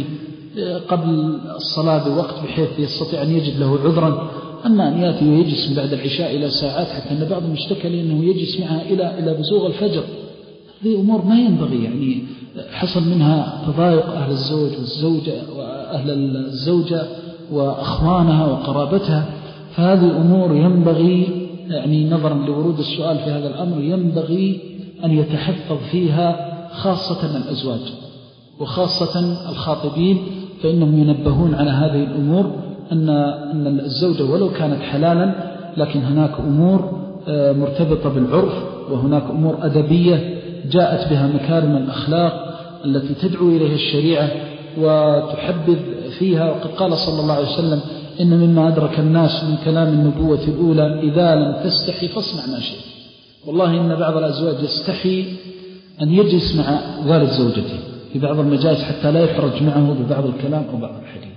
قبل الصلاة بوقت بحيث يستطيع أن يجد له عذرا. أما أن يأتي ويجلس بعد العشاء إلى ساعات، حتى أن بعضهم اشتكى لأنه يجلس معها إلى إلى بزوغ الفجر. هذه أمور ما ينبغي، يعني حصل منها تضايق أهل الزوج والزوجة وأهل الزوجة وأخوانها وقرابتها. فهذه أمور ينبغي يعني نظرا لورود السؤال في هذا الأمر ينبغي أن يتحفظ فيها، خاصة الأزواج وخاصة الخاطبين، فإنهم ينبهون على هذه الأمور أن أن الزوجة ولو كانت حلالا لكن هناك أمور مرتبطة بالعرف، وهناك أمور أدبية جاءت بها مكارم الأخلاق التي تدعو إليها الشريعة وتحبذ فيها. وقد قال صلى الله عليه وسلم إن مما أدرك الناس من كلام النبوة الأولى إذا لم تستحي فاصنع ما شئت. والله إن بعض الأزواج يستحي أن يجلس مع والد زوجته في بعض المجالس حتى لا يحرج معه ببعض الكلام أو بعض الحديث.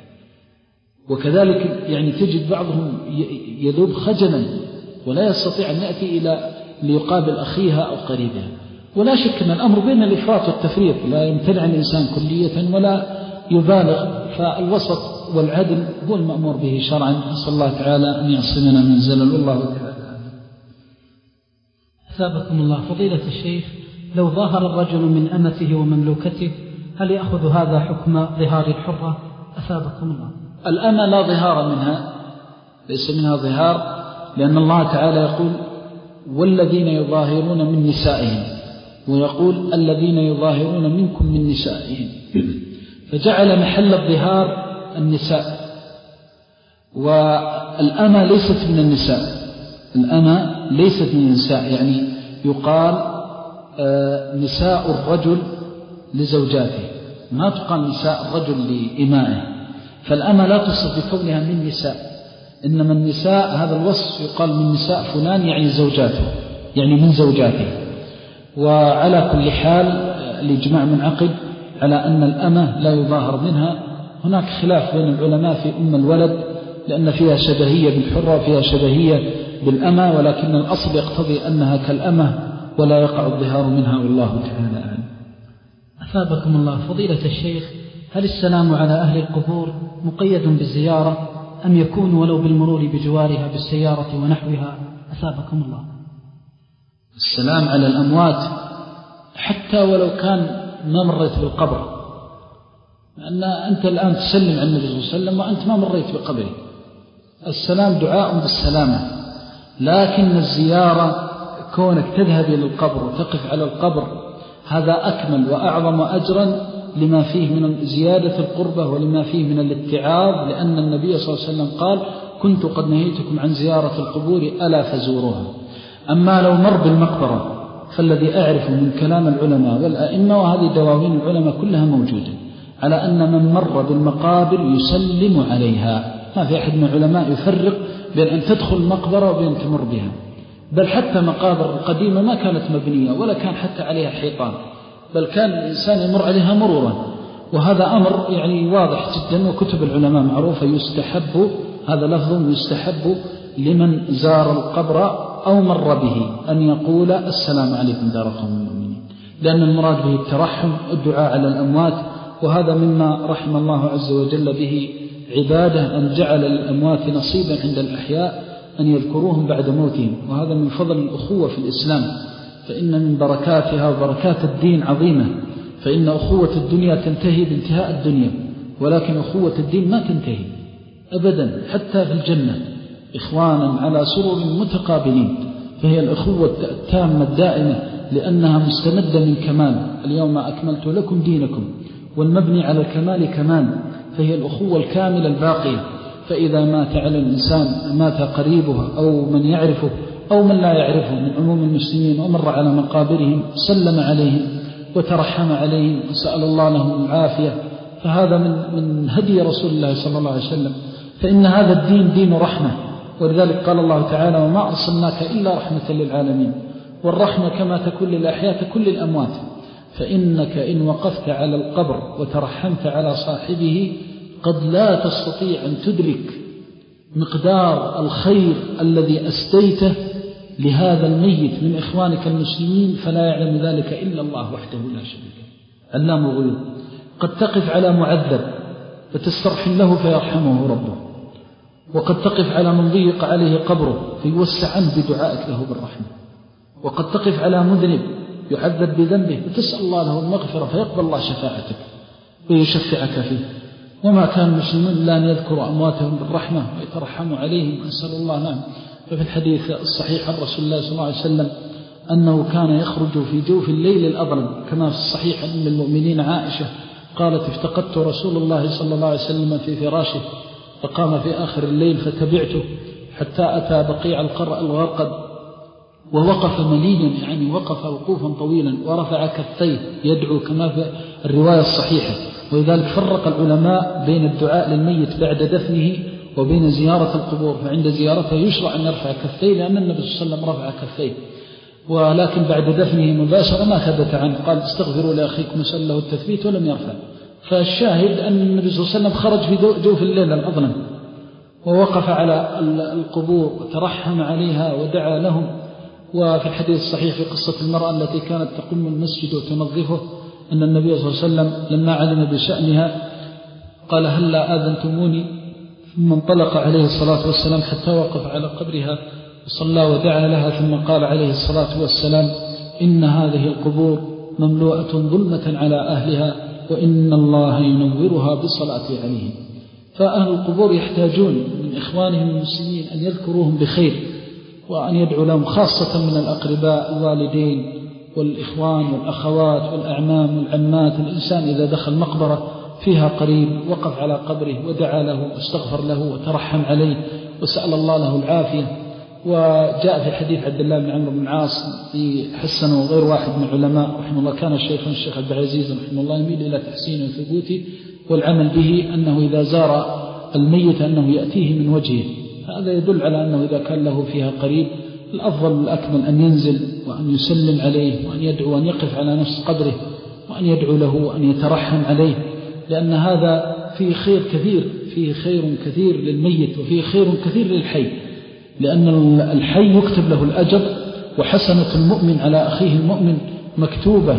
وكذلك يعني تجد بعضهم يذوب خجلا ولا يستطيع أن يأتي إلى ليقابل أخيها أو قريبها. ولا شك أن الأمر بين الإفراط والتفريط، لا يمتنع الإنسان كلية ولا يبالغ، فالوسط والعدل هو المأمور به شرعا. نسأل الله تعالى أن يعصمنا من زلل. الله تعالى. أثابكم الله. فضيلة الشيخ، لو ظاهر الرجل من أمته ومملوكته هل يأخذ هذا حكم ظهار الحرة؟ أثابكم الله. الأمة لا ظهار منها، ليس منها ظهار، لأن الله تعالى يقول والذين يظاهرون من نسائهم، ويقول الذين يظاهرون منكم من نسائهم، فجعل محل الظهار النساء. والأمة ليست من النساء، الأمة ليست من النساء، يعني يقال نساء الرجل لزوجاته، ما تقال نساء الرجل لإمائه. فالأمة لا تصف بكونها من نساء، إنما النساء هذا الوصف يقال من نساء فلان يعني زوجاته، يعني من زوجاته. وعلى كل حال الإجماع منعقد على أن الأمة لا يظاهر منها. هناك خلاف بين العلماء في أم الولد، لأن فيها شبهية بالحرة وفيها شبهية بالأمة، ولكن الأصل يقتضي أنها كالأمة ولا يقع الظهار منها، والله تعالى أعلم. أثابكم الله. فضيلة الشيخ، هل السلام على أهل القبور مقيد بالزيارة أم يكون ولو بالمرور بجوارها بالسيارة ونحوها؟ أثابكم الله. السلام على الأموات حتى ولو كان ما مريت بالقبر، لأن أنت الآن تسلم على النبي صلى الله عليه وسلم وأنت ما مريت بقبره. السلام دعاء بالسلامة، لكن الزيارة كونك تذهب إلى القبر وتقف على القبر هذا أكمل وأعظم أجرا لما فيه من زيادة القربة ولما فيه من الاتعاظ، لأن النبي صلى الله عليه وسلم قال كنت قد نهيتكم عن زيارة القبور ألا فزوروها. أما لو مر بالمقبرة فالذي أعرف من كلام العلماء والأئمة، وهذه دواوين العلماء كلها موجودة، على أن من مر بالمقابر يسلم عليها. ما في أحد من العلماء يفرق بين أن تدخل المقبرة وبين تمر بها. بل حتى مقابر القديمة ما كانت مبنية ولا كان حتى عليها حيطان، بل كان الإنسان يمر عليها مرورا، وهذا أمر يعني واضح جدا، وكتب العلماء معروفة يستحب، هذا لفظ يستحب لمن زار القبر أو مر به أن يقول السلام عليكم دار قوم المؤمنين، لأن المراد به الترحم والدعاء على الأموات، وهذا مما رحم الله عز وجل به عباده أن جعل للأموات نصيبا عند الأحياء أن يذكروهم بعد موتهم، وهذا من فضل الأخوة في الإسلام، فإن من بركاتها وبركات الدين عظيمة، فإن أخوة الدنيا تنتهي بانتهاء الدنيا، ولكن أخوة الدين ما تنتهي أبدا حتى في الجنة، إخوانا على سرر متقابلين، فهي الأخوة التامة الدائمة لأنها مستمدة من كمال، اليوم أكملت لكم دينكم، والمبني على الكمال كمال، فهي الأخوة الكاملة الباقية. فإذا مات على الإنسان مات قريبه أو من يعرفه أو من لا يعرفه من عموم المسلمين ومر على مقابرهم سلم عليهم وترحم عليهم وسأل الله لهم العافية، فهذا من من هدي رسول الله صلى الله عليه وسلم، فإن هذا الدين دين رحمة، ولذلك قال الله تعالى وما أرسلناك إلا رحمة للعالمين، والرحمة كما تكون للأحياء تكون للأموات، فإنك إن وقفت على القبر وترحمت على صاحبه قد لا تستطيع أن تدرك مقدار الخير الذي أسديته لهذا الميت من إخوانك المسلمين، فلا يعلم ذلك إلا الله وحده لا شريك له علام الغيوب. قد تقف على معذب فتسترحم له فيرحمه ربه، وقد تقف على من ضيق عليه قبره فيوسع عنه بدعائك له بالرحمة، وقد تقف على مذنب يعذب بذنبه فتسأل الله له المغفرة فيقبل الله شفاعتك ويشفعك فيه. وما كان المسلمون إلا أن يذكروا أمواتهم بالرحمة ويترحموا عليهم، أسأل الله نعم. ففي الحديث الصحيح عن رسول الله صلى الله عليه وسلم أنه كان يخرج في جوف الليل الأظلم، كما في الصحيح أن المؤمنين عائشة قالت افتقدت رسول الله صلى الله عليه وسلم في فراشه فقام في آخر الليل فتبعته حتى أتى بقيع الغرقد ووقف مليا، يعني وقف وقوفا طويلا ورفع كفيه يدعو كما في الرواية الصحيحة. ولذلك فرق العلماء بين الدعاء للميت بعد دفنه وبين زيارة القبور، فعند زيارته يشرع أن يرفع كفيه لأن النبي صلى الله عليه وسلم رفع كفيه، ولكن بعد دفنه مباشرة ما ثبت عنه، قال استغفروا لأخيكم وسأل له التثبيت ولم يرفع. فالشاهد أن النبي صلى الله عليه وسلم خرج في جوف الليل الأظلم ووقف على القبور وترحم عليها ودعا لهم. وفي الحديث الصحيح في قصة المرأة التي كانت تقوم المسجد وتنظفه أن النبي صلى الله عليه وسلم لما علم بشأنها قال هلا آذنتموني، ثم انطلق عليه الصلاة والسلام حتى وقف على قبرها وصلى ودعا لها، ثم قال عليه الصلاة والسلام إن هذه القبور مملوءة ظلمة على أهلها وإن الله ينورها بالصلاة عليهم. فأهل القبور يحتاجون من إخوانهم المسلمين أن يذكروهم بخير وأن يدعو لهم، خاصة من الأقرباء الوالدين والإخوان والأخوات والأعمام والعمات. الإنسان إذا دخل مقبرة فيها قريب وقف على قبره ودعا له واستغفر له وترحم عليه وسأل الله له العافية. وجاء في حديث عبد الله بن عمرو بن العاص في حسنه غير واحد من العلماء رحمه الله، كان الشيخ الشيخ عبد العزيز رحمه الله يميل إلى تحسين وثبوته والعمل به، أنه إذا زار الميت أنه يأتيه من وجهه، هذا يدل على أنه إذا كان له فيها قريب الأفضل والأكمل أن ينزل وأن يسلم عليه وأن يدعو وأن يقف على نفس قبره وأن يدعو له وأن يترحم عليه، لأن هذا فيه خير كثير، فيه خير كثير للميت وفيه خير كثير للحي، لأن الحي يكتب له الأجر، وحسنة المؤمن على أخيه المؤمن مكتوبة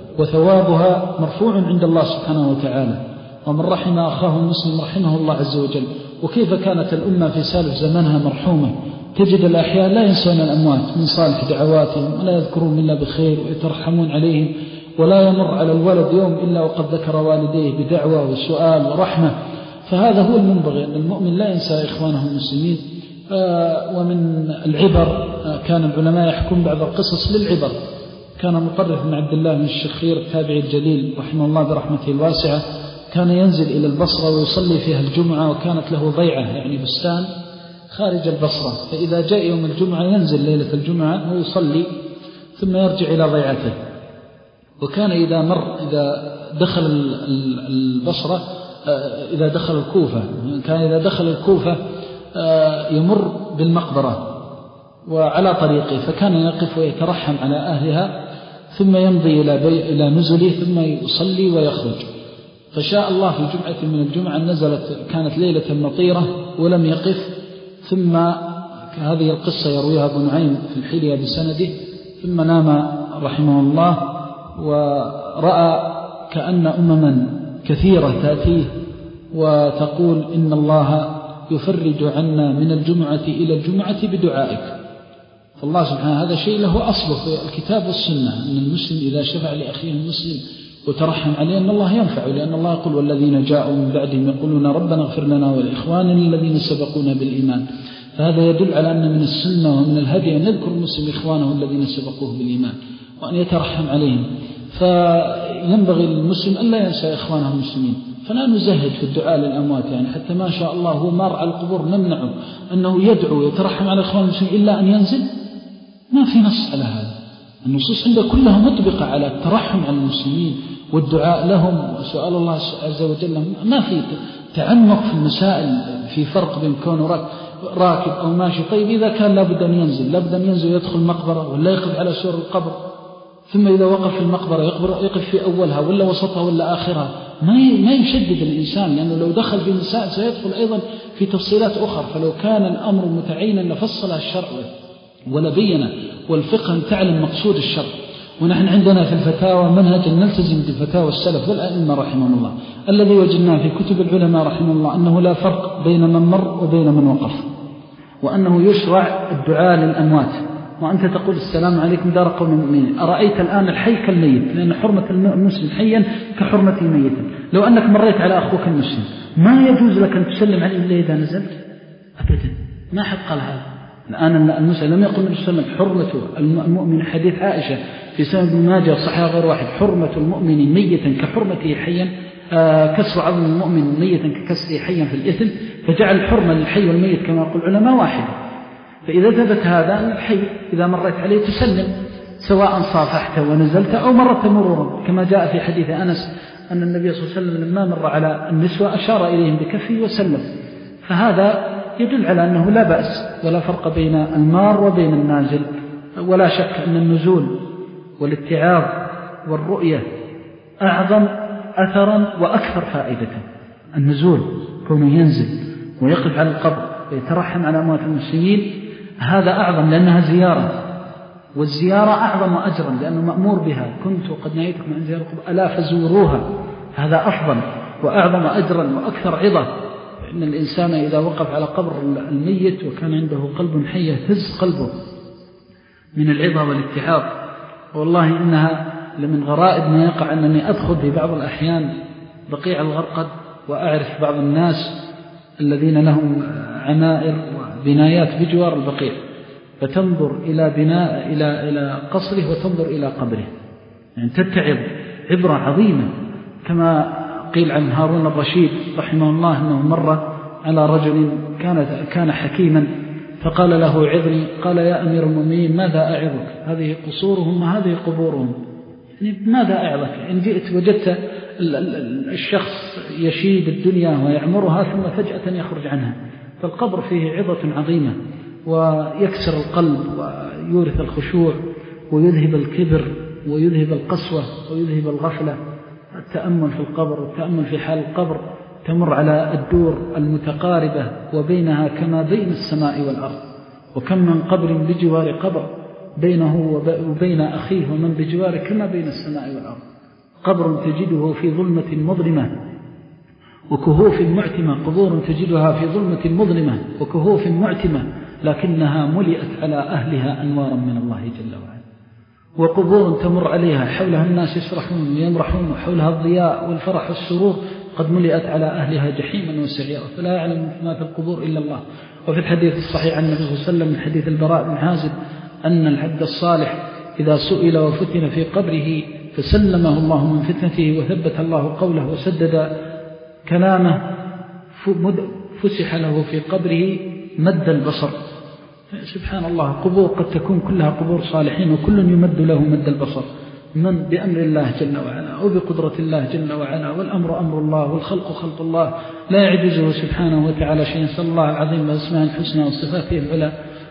وثوابها مرفوع عند الله سبحانه وتعالى. ومن رحم أخاه المسلم رحمه الله عز وجل. وكيف كانت الأمة في سالف زمنها مرحومة، تجد الأحياء لا ينسون الأموات من صالح دعواتهم ولا يذكرون إلا بخير ويترحمون عليهم، ولا يمر على الولد يوم إلا وقد ذكر والديه بدعوة وسؤال ورحمة. فهذا هو المنبغي، أن المؤمن لا ينسى إخوانه المسلمين. ومن العبر كان العلماء يحكون بعض القصص للعبر. كان مطرف بن عبد الله بن الشخير التابعي الجليل رحمه الله برحمته الواسعة، كان ينزل إلى البصرة ويصلي فيها الجمعة، وكانت له ضيعة يعني بستان خارج البصرة، فإذا جاء يوم الجمعة ينزل ليلة الجمعة ويصلي ثم يرجع إلى ضيعته. وكان إذا مر إذا دخل البصرة إذا دخل الكوفة كان إذا دخل الكوفة يمر بالمقبرة وعلى طريقه، فكان يقف ويترحم على أهلها ثم يمضي إلى, بي إلى نزله ثم يصلي ويخرج. فشاء الله في جمعة من الجمعة نزلت، كانت ليلة مطيرة ولم يقف، ثم هذه القصة يرويها ابن نعيم في الحلية بسنده، ثم نام رحمه الله ورأى كأن أمما كثيرة تأتيه وتقول إن الله يفرج عنا من الجمعة إلى الجمعة بدعائك. فالله سبحانه هذا شيء له أصله في الكتاب والسنة، أن المسلم إذا شفع لأخيه المسلم وترحم عليه أن الله ينفع، لأن الله يقول والذين جاءوا من بعدهم يقولون ربنا اغفر لنا ولإخواننا الذين سبقونا بالإيمان. فهذا يدل على أن من السنة ومن الهدي أن يذكر المسلم إخوانه الذين سبقوه بالإيمان وأن يترحم عليهم. فينبغي للمسلم أن لا ينسى إخوانه المسلمين، فلا نزهد في الدعاء للأموات، يعني حتى ما شاء الله هو مار على القبور نمنعه أنه يدعو ويترحم على إخوانه المسلمين إلا أن ينزل، ما في نص على هذا. النصوص عنده كلها مطبقة على الترحم على المسلمين والدعاء لهم وسؤال الله عز وجل. ما في تعمق في المسائل، في فرق بين كونه راكب أو ماشي. طيب إذا كان لابد أن ينزل، لابد أن ينزل ويدخل المقبرة ولا يقف على سور القبر، ثم إذا وقف في المقبرة يقف في أولها ولا وسطها ولا آخرها، ما يشدد الإنسان، لأنه لو دخل في مسائل سيدخل أيضا في تفصيلات أخرى. فلو كان الأمر متعينا لفصل الشرع ولبينا، والفقه تعلم مقصود الشرع. ونحن عندنا في الفتاوى منهج نلتزم بفتاوى السلف والأئمة رحمهم الله، الذي وجدناه في كتب العلماء رحمهم الله أنه لا فرق بين من مر وبين من وقف، وأنه يشرع الدعاء للأموات. وأنت تقول السلام عليكم دار قوم مؤمنين، أرأيت الآن الحي كالميت، لأن حرمة المسلم حيا كحرمته ميتا. لو أنك مريت على أخوك المسلم ما يجوز لك أن تسلم عليه إلا إذا نزلت أبدا، ما حد قال هذا. الآن المسلم لم يقل النبي صلى الله عليه وسلم حرمة المؤمن، حديث عائشة في سند ابن ماجه صحيح غير واحد، حرمة المؤمن ميتا كحرمته حيا، آه كسر عظم المؤمن ميتا ككسره حيا في الإثم، فجعل الحرمة للحي والميت كما يقول العلماء واحد. فإذا ثبت هذا أن الحي إذا مرت عليه تسلم، سواء صافحت ونزلت أو مرت مرورا، كما جاء في حديث أنس أن النبي صلى الله عليه وسلم لما مر على النسوة أشار إليهم بكفه وسلم. فهذا يدل على أنه لا بأس ولا فرق بين المار وبين النازل. ولا شك أن النزول والاتعاظ والرؤية أعظم أثرا وأكثر فائدة. النزول كونه ينزل ويقف على القبر ويترحم على أموات المسلمين هذا أعظم، لأنها زيارة، والزيارة أعظم أجرا لأنه مأمور بها. كنت قد نهيتكم عن زيارة القبور ألا فزوروها، هذا أفضل وأعظم أجرا وأكثر عظة. إن الإنسان إذا وقف على قبر الميت وكان عنده قلب حي يهتز قلبه من العظة والاتحاض. والله إنها لمن غرائب ما يقع أنني أدخل في بعض الأحيان بقيع الغرقد وأعرف بعض الناس الذين لهم عمائر وبنايات بجوار البقيع، فتنظر إلى بناء إلى إلى قصره وتنظر إلى قبره، يعني تتعظ عبرة عظيمة. كما قيل عن هارون الرشيد رحمه الله أنه مر على رجل كان كان حكيما فقال له عظني، قال يا أمير المؤمنين ماذا أعظك؟ هذه قصورهم وهذه قبورهم، يعني ماذا أعظك؟ إن جئت وجدت الشخص يشيد الدنيا ويعمرها ثم فجأة يخرج عنها. فالقبر فيه عظة عظيمة ويكسر القلب ويورث الخشوع ويذهب الكبر ويذهب القسوة ويذهب الغفلة. التأمل في القبر والتأمل في حال القبر، تمر على الدور المتقاربة وبينها كما بين السماء والأرض، وكم من قبر بجوار قبر بينه وبين أخيه ومن بجواره كما بين السماء والأرض. قبر تجده في ظلمة مظلمة وكهوف معتمة، قبور تجدها في ظلمة مظلمة وكهوف معتمة لكنها ملئت على أهلها أنوارا من الله جل وعلا. وقبور تمر عليها حولها الناس يسرحون ويمرحون وحولها الضياء والفرح والسرور، قد ملئت على أهلها جحيما وسعيرا، فلا يعلم ما في القبور إلا الله. وفي الحديث الصحيح عن النبي صلى الله عليه وسلم من حديث البراء بن عازب أن العبد الصالح إذا سئل وفتن في قبره فسلمه الله من فتنته وثبت الله قوله وسدد كلامه فسح له في قبره مد البصر. سبحان الله، قبور قد تكون كلها قبور صالحين وكل يمد له مد البصر من بأمر الله جل وعلا وبقدرة الله جل وعلا، والأمر أمر الله والخلق خلق الله لا يعجزه سبحانه وتعالى شيء. صلى الله العظيم بأسماء الحسنى وصفاته العلى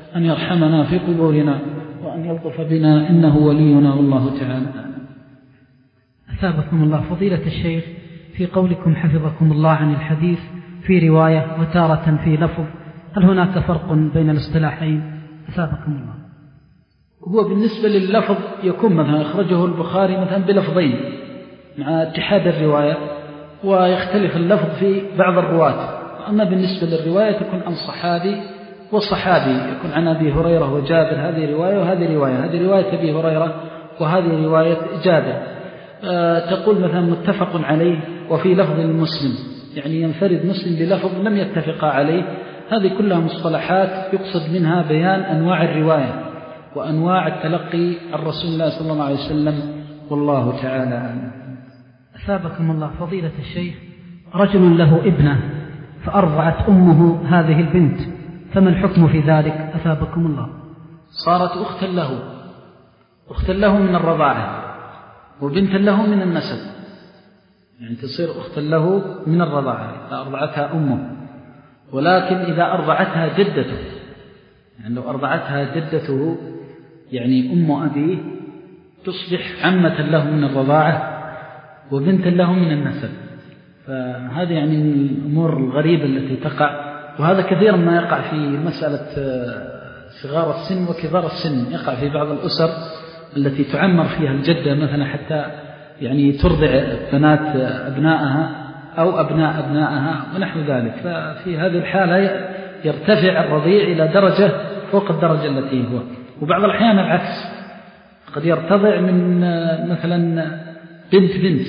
أن يرحمنا في قبورنا وأن يلطف بنا إنه ولينا والله تعالى. أثابكم الله فضيلة الشيخ، في قولكم حفظكم الله عن الحديث في رواية وتارة في لفظ، هل هناك فرق بين الاصطلاحين؟ أثابكم الله. هو بالنسبة لللفظ يكون مثلا أخرجه البخاري مثلا بلفظين مع اتحاد الرواية، ويختلف اللفظ في بعض الرواة. أما بالنسبة للرواية تكون عن صحابي والصحابي، يكون عن أبي هريرة وجابر، هذه رواية وهذه رواية، هذه رواية أبي هريرة وهذه رواية جابر. أه تقول مثلا متفق عليه وفي لفظ المسلم، يعني ينفرد مسلم بلفظ لم يتفق عليه. هذه كلها مصطلحات يقصد منها بيان أنواع الرواية وأنواع التلقي عن رسول الله صلى الله عليه وسلم والله تعالى أعلم. أثابكم الله فضيلة الشيخ، رجل له ابنة فأرضعت أمه هذه البنت، فما الحكم في ذلك؟ أثابكم الله. صارت أختا له، أختا له من الرضاعة وبنتا له من النسب، يعني تصير أختا له من الرضاعة إذا أرضعتها أمه. ولكن إذا أرضعتها جدته، يعني لو أرضعتها جدته يعني أم أبيه، تصبح عمة له من الرضاعة وبنتا له من النسب. فهذا يعني من الأمور الغريبة التي تقع، وهذا كثيرا ما يقع في مسألة صغار السن وكبار السن. يقع في بعض الأسر التي تعمر فيها الجدة مثلا حتى يعني ترضع بنات أبنائها أو أبناء أبنائها ونحو ذلك. ففي هذه الحالة يرتفع الرضيع إلى درجة فوق الدرجة التي هو. وبعض الأحيان العكس، قد يرتضع من مثلا بنت بنت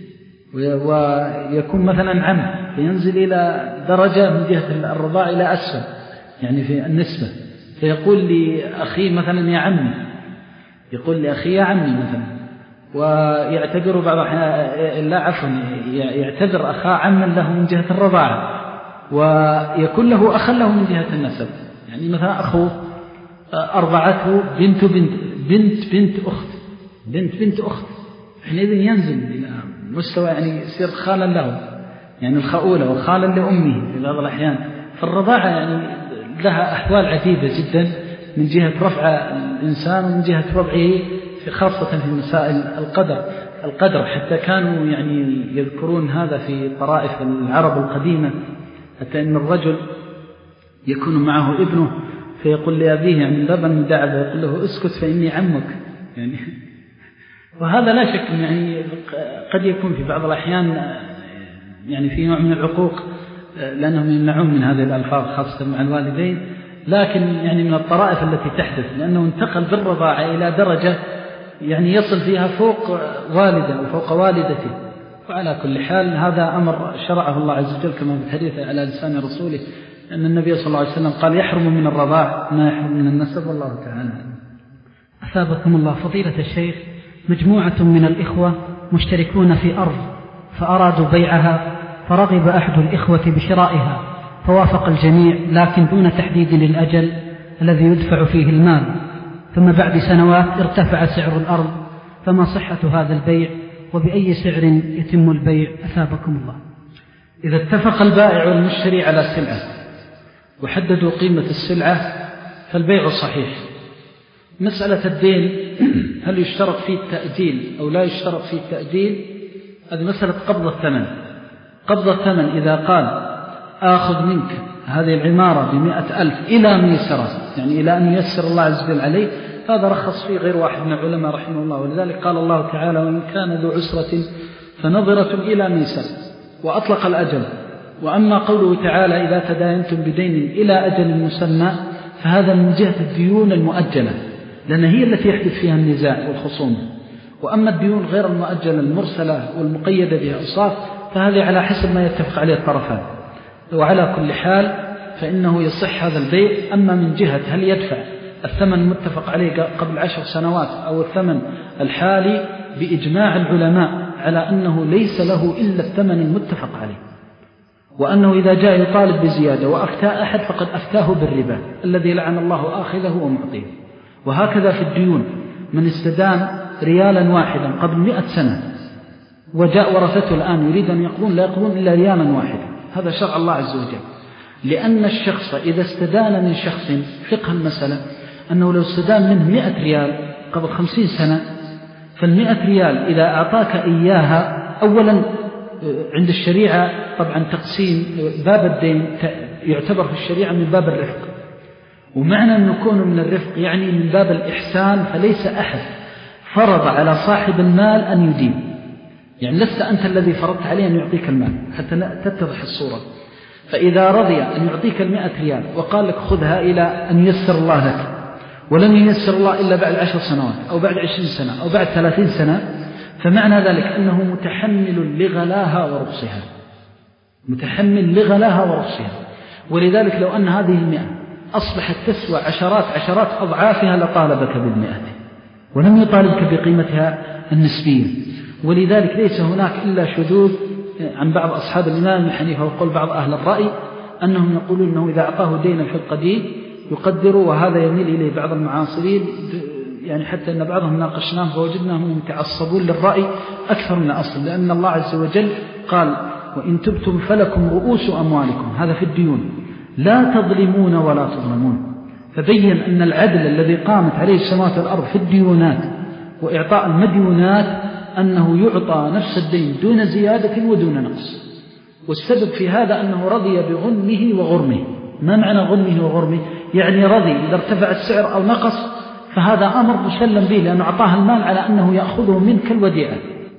ويكون مثلا عم، فينزل إلى درجة من جهة الرضاع إلى أسفل يعني في النسبة، فيقول لأخي مثلا يا عمي، يقول لأخي يا عمي مثلا، ويعتبر بعض الأحيان لا عفوا يعتبر أخاه عما له من جهة الرضاعة، ويكون له أخا له من جهة النسب. يعني مثلا أخوه أرضعته بنت بنت بنت بنت أخت بنت بنت أخت، حينئذ ينزل إلى مستوى يعني يصير خالا له، يعني الخؤولة وخالا لأمه في بعض الأحيان. فالرضاعة يعني لها أحوال عديدة جدا من جهة رفع الإنسان ومن جهة وضعه، في خاصة في مسائل القدر القدر حتى كانوا يعني يذكرون هذا في طرائف العرب القديمة، حتى إن الرجل يكون معه ابنه فيقول لأبيه يعني لبن دعب، يقول له اسكت فإني عمك يعني. وهذا لا شك يعني قد يكون في بعض الأحيان يعني في نوع من العقوق، لأنهم يمنعون من هذه الألفاظ خاصة مع الوالدين، لكن يعني من الطرائف التي تحدث، لأنه انتقل بالرضاعة إلى درجة يعني يصل فيها فوق والده وفوق والدته. وعلى كل حال هذا أمر شرعه الله عز وجل كما في الحديث على لسان رسوله، أن النبي صلى الله عليه وسلم قال يحرم من الرضاع ما يحرم من النسب والله تعالى. أثابكم الله فضيلة الشيخ، مجموعة من الإخوة مشتركون في أرض فأرادوا بيعها، فرغب أحد الإخوة بشرائها فوافق الجميع لكن دون تحديد للأجل الذي يدفع فيه المال، ثم بعد سنوات ارتفع سعر الأرض، فما صحة هذا البيع وبأي سعر يتم البيع؟ أثابكم الله. إذا اتفق البائع والمشتري على سلعة وحددوا قيمة السلعة فالبيع صحيح. مسألة الدين هل يشترط فيه التأجيل أو لا يشترط فيه التأجيل، هذه مسألة قبض الثمن. قبض الثمن إذا قال آخذ منك هذه العمارة بمئة ألف إلى ميسرة، يعني إلى أن ييسر الله عز وجل عليه، هذا رخص فيه غير واحد من العلماء رحمه الله. ولذلك قال الله تعالى وإن كان ذو عسرة فنظرة إلى ميسر، وأطلق الأجل. وأما قوله تعالى إذا تداينتم بدين إلى أجل مسمى، فهذا من جهة الديون المؤجلة، لأن هي التي يحدث فيها النزاع والخصوم. وأما الديون غير المؤجلة المرسلة والمقيدة بها أوصاف، فهذه على حسب ما يتفق عليه الطرفان. وعلى كل حال فإنه يصح هذا البيع. أما من جهة هل يدفع الثمن المتفق عليه قبل عشر سنوات أو الثمن الحالي، بإجماع العلماء على أنه ليس له إلا الثمن المتفق عليه، وأنه إذا جاء يطالب بزيادة وأفتى أحد فقد أفتاه بالربا الذي لعن الله آخذه ومعطيه. وهكذا في الديون، من استدان ريالا واحدا قبل مئة سنة وجاء ورثته الآن يريد أن يقضون لا يقضون إلا ريالا واحدا، هذا شرع الله عز وجل. لأن الشخص إذا استدان من شخص فقه المسألة أنه لو استدان منه مئة ريال قبل خمسين سنة، فالمئة ريال إذا أعطاك إياها، أولا عند الشريعة طبعا تقسيم باب الدين يعتبر في الشريعة من باب الرفق، ومعنى أن يكون من الرفق يعني من باب الإحسان، فليس أحد فرض على صاحب المال أن يدين، يعني لست أنت الذي فرضت عليه أن يعطيك المال حتى تتضح الصورة. فإذا رضي أن يعطيك المئة ريال وقال لك خذها إلى أن ييسر الله لك، ولم ييسر الله إلا بعد عشر سنوات أو بعد عشرين سنة أو بعد ثلاثين سنة، فمعنى ذلك أنه متحمل لغلاها ورخصها، متحمل لغلاها ورخصها. ولذلك لو أن هذه المئة أصبحت تسوى عشرات عشرات أضعافها لطالبك بالمئة ولم يطالبك بقيمتها النسبية. ولذلك ليس هناك إلا شذوذ عن بعض أصحاب الإمام ابن حنيفة وقول بعض أهل الرأي أنهم يقولون أنه إذا أعطاه دينا في القديم يقدر، وهذا يميل إليه بعض المعاصرين، يعني حتى أن بعضهم ناقشناه فوجدناهم يتعصبون للرأي أكثر من الأصل، لأن الله عز وجل قال وإن تبتم فلكم رؤوس أموالكم، هذا في الديون، لا تظلمون ولا تظلمون. فبين أن العدل الذي قامت عليه السماوات والأرض في الديونات وإعطاء المديونات أنه يعطى نفس الدين دون زيادة ودون نقص. والسبب في هذا أنه رضي بغنمه وغرمه. ما معنى غنمه وغرمه؟ يعني رضي إذا ارتفع السعر أو نقص فهذا أمر مسلم به، لأنه أعطاه المال على أنه يأخذه منك الوديعة،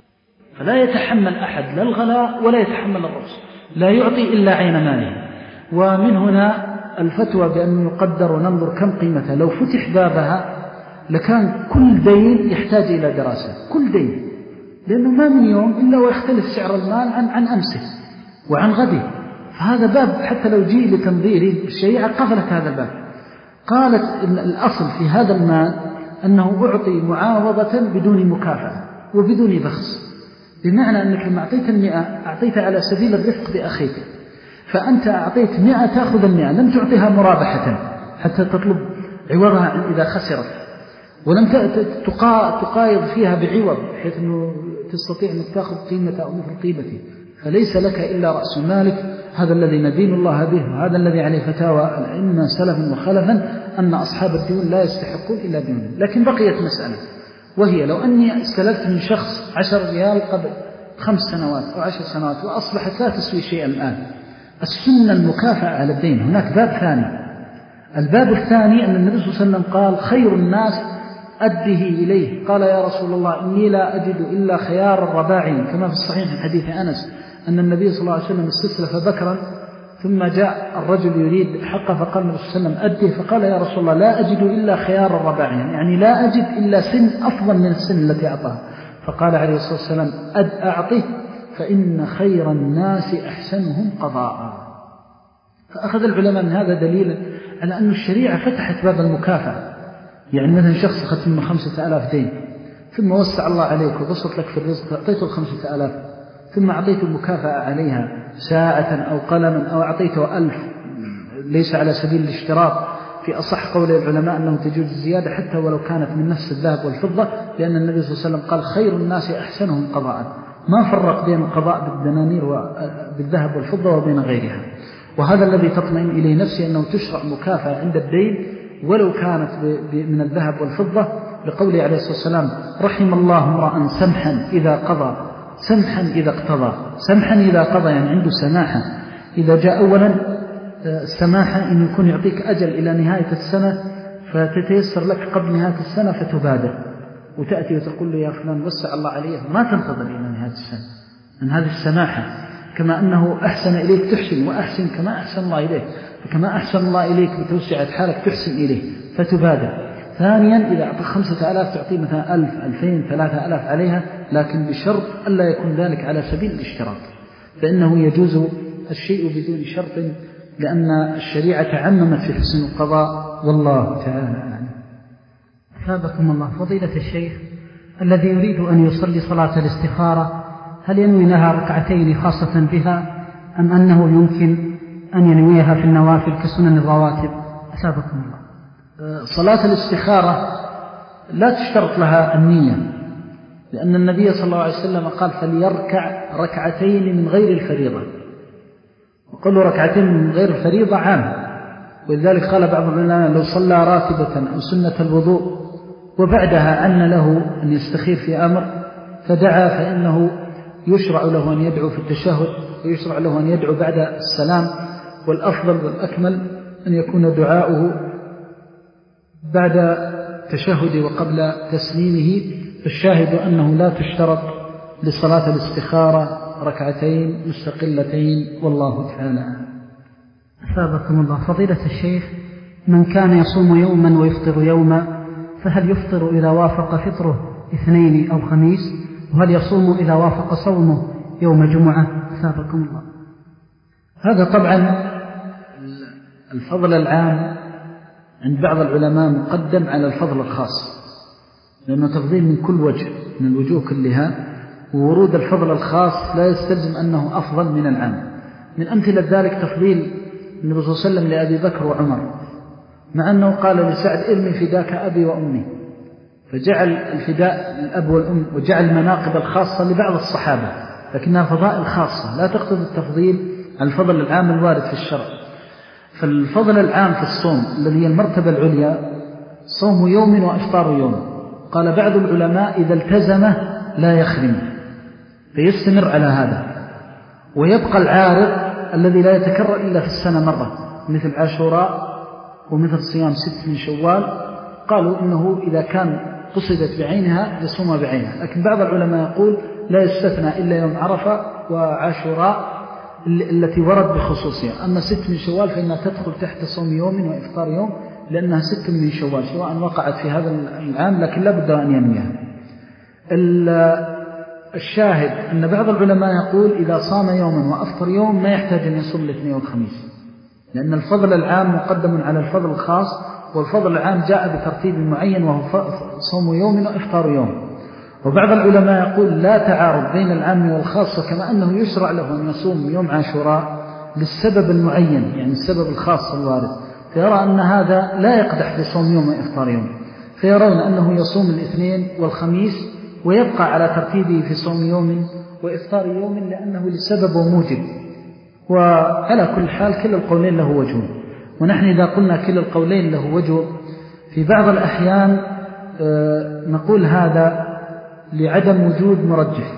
فلا يتحمل أحد لا الغلاء ولا يتحمل الرخص، لا يعطي إلا عين ماله. ومن هنا الفتوى بأن يقدر وننظر كم قيمتها. لو فتح بابها لكان كل دين يحتاج إلى دراسة، كل دين، لأنه ما من يوم إلا ويختلف سعر المال عن عن أمسه وعن غده. فهذا باب حتى لو جيء لتنظيره الشريعة قفلت هذا الباب. قالت إن الأصل في هذا المال أنه أعطي معاوضة بدون مكافأة وبدون بخس، بمعنى أنك لما أعطيت المئة أعطيت على سبيل الرفق بأخيك، فأنت أعطيت مئة تأخذ المئة، لم تعطيها مرابحة حتى تطلب عوضها إذا خسرت، ولم تقايض فيها بعوض بحيث أنه تستطيع أن تأخذ قيمة أو مثل قيمته، فليس لك إلا رأس مالك. هذا الذي ندين الله به، وهذا الذي عليه فتاوى الأئمة سلفا وخلفا أن أصحاب الديون لا يستحقون إلا ديون. لكن بقيت مسألة، وهي لو أني استلفت من شخص عشر ريال قبل خمس سنوات أو عشر سنوات وأصبحت لا تسوي شيئا الآن، السنة المكافأة على الدين. هناك باب ثاني، الباب الثاني أن النبي صلى الله عليه وسلم قال خير الناس أده إليه. قال يا رسول الله إني لا أجد إلا خيار الرباعين، كما في الصحيح من حديث أنس أن النبي صلى الله عليه وسلم استسلف بكرا ثم جاء الرجل يريد حقه فقال النبي صلى الله عليه وسلم أده، فقال يا رسول الله لا أجد إلا خيار الرباعين، يعني لا أجد إلا سن أفضل من السن التي أعطاها. فقال عليه الصلاة والسلام أد أعطيه فإن خير الناس أحسنهم قضاء. فأخذ العلماء من هذا دليلا على أن الشريعة فتحت باب المكافأة. يعني مثلا شخص أخذ منه خمسة آلاف دين ثم وسع الله عليك وبسط لك في الرزق، أعطيته الخمسة آلاف ثم أعطيته المكافأة عليها ساعة أو قلما أو أعطيته ألف، ليس على سبيل الاشتراط. في أصح قول العلماء أنه تجوز الزيادة حتى ولو كانت من نفس الذهب والفضة، لأن النبي صلى الله عليه وسلم قال خير الناس أحسنهم قضاء، ما فرق بين القضاء بالدنانير وبالذهب والفضة وبين غيرها. وهذا الذي تطمئن إليه نفسي أنه تشرع مكافأة عند الدين ولو كانت من الذهب والفضة، لقوله عليه الصلاة والسلام رحم الله امرأ سمحا إذا قضى سمحا إذا اقتضى. سمحا إذا قضى يعني عنده سماحة. إذا جاء أولا السماحة إن يكون يعطيك أجل إلى نهاية السنة فتتيسر لك قبل نهاية السنة فتبادر وتأتي وتقول له يا فلان وسع الله عليه، ما تنتظر إلى نهاية السنة. من هذه السماحة، كما أنه أحسن إليك تحسن، وأحسن كما أحسن الله إليك، فكما أحسن الله إليك بتوسعة حالك تحسن إليه فتبادر. ثانيا إذا أعطى خمسة آلاف تعطي مثلا ألف ألفين ثلاثة آلاف عليها، لكن بشرط ألا يكون ذلك على سبيل الاشتراط، فإنه يجوز الشيء بدون شرط، لأن الشريعة تعممت في حسن القضاء والله تعالى أعلم. أثابكم الله. فضيلة الشيخ، الذي يريد أن يصلي صلاة الاستخارة هل ينوي لها ركعتين خاصة بها أم أنه يمكن أن ينويها في النوافل كسنن الرواتب؟ أثابكم الله. صلاة الاستخارة لا تشترط لها النية، لأن النبي صلى الله عليه وسلم قال فليركع ركعتين من غير الفريضة، وقالوا ركعتين من غير الفريضة عام، ولذلك قال بعض العلماء لو صلى راتبة أو سنة الوضوء وبعدها أن له أن يستخير في أمر فدعا فإنه يشرع له أن يدعو في التشهد ويشرع له أن يدعو بعد السلام، والأفضل والأكمل أن يكون دعاؤه بعد تشهد وقبل تسليمه. فالشاهد أنه لا تشترط لصلاة الاستخارة ركعتين مستقلتين، والله تعالى. أثابكم الله. فضيلة الشيخ، من كان يصوم يوما ويفطر يوما فهل يفطر إذا وافق فطره اثنين أو خميس، وهل يصوم إذا وافق صومه يوم جمعة؟ أثابكم الله. هذا طبعا الفضل العام عند بعض العلماء مقدم على الفضل الخاص، لأنه تفضيل من كل وجه من الوجوه كلها، وورود الفضل الخاص لا يستلزم أنه أفضل من العام. من أمثلة ذلك تفضيل النبي صلى الله عليه وسلم لأبي بكر وعمر، مع أنه قال لسعد ارمي فداك أبي وأمي، فجعل الفداء الأب والأم وجعل المناقب الخاصة لبعض الصحابة، لكنها فضائل خاصة لا تقتضي التفضيل عن الفضل العام الوارد في الشرع. فالفضل العام في الصوم الذي هي المرتبة العليا صوم يوم وإفطار يوم، قال بعض العلماء إذا التزمه لا يخرم، فيستمر على هذا، ويبقى العارض الذي لا يتكرر إلا في السنة مرة مثل عاشوراء ومثل صيام ست من شوال، قالوا إنه إذا كان قصدت بعينها يصوم بعينها. لكن بعض العلماء يقول لا يستثنى إلا يوم عرفة وعاشوراء التي ورد بخصوصها، أما ست من شوال فإنها تدخل تحت صوم يوم وإفطار يوم، لأنها ست من شوال سواء وقعت في هذا العام، لكن لا بد أن ينويها. الشاهد أن بعض العلماء يقول إذا صام يوما وأفطر يوم ما يحتاج أن يصوم الاثنين والخميس، لأن الفضل العام مقدم على الفضل الخاص، والفضل العام جاء بترتيب معين وهو صوم يوم وإفطار يوم. وبعض العلماء يقول لا تعارض بين العام والخاص، كما أنه يشرع له أن يصوم يوم عاشوراء للسبب المعين، يعني السبب الخاص الوارد، فيرى أن هذا لا يقدح في صوم يوم وإفطار يوم، فيرون أنه يصوم الاثنين والخميس ويبقى على ترتيبه في صوم يوم وإفطار يوم لأنه لسبب وموجب. وعلى كل حال كل القولين له وجه، ونحن إذا قلنا كل القولين له وجه في بعض الأحيان نقول هذا لعدم وجود مرجح،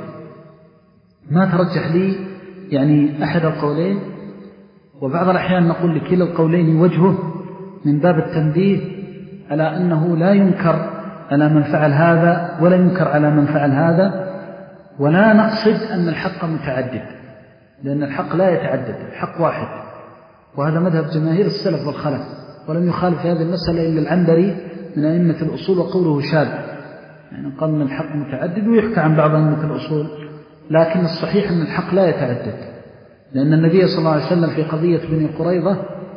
ما ترجح لي يعني أحد القولين، وبعض الأحيان نقول لكلا القولين وجهه من باب التنبيه على أنه لا ينكر على من فعل هذا ولا ينكر على من فعل هذا، ولا نقصد أن الحق متعدد، لأن الحق لا يتعدد، الحق واحد، وهذا مذهب جماهير السلف والخلف، ولم يخالف في هذه المسألة إلا العنبري من أئمة الأصول وقوله شاذ، يعني قال أن الحق متعدد، ويحكى عن بعض أئمة الأصول، لكن الصحيح أن الحق لا يتعدد، لأن النبي صلى الله عليه وسلم في قضية بني قريظة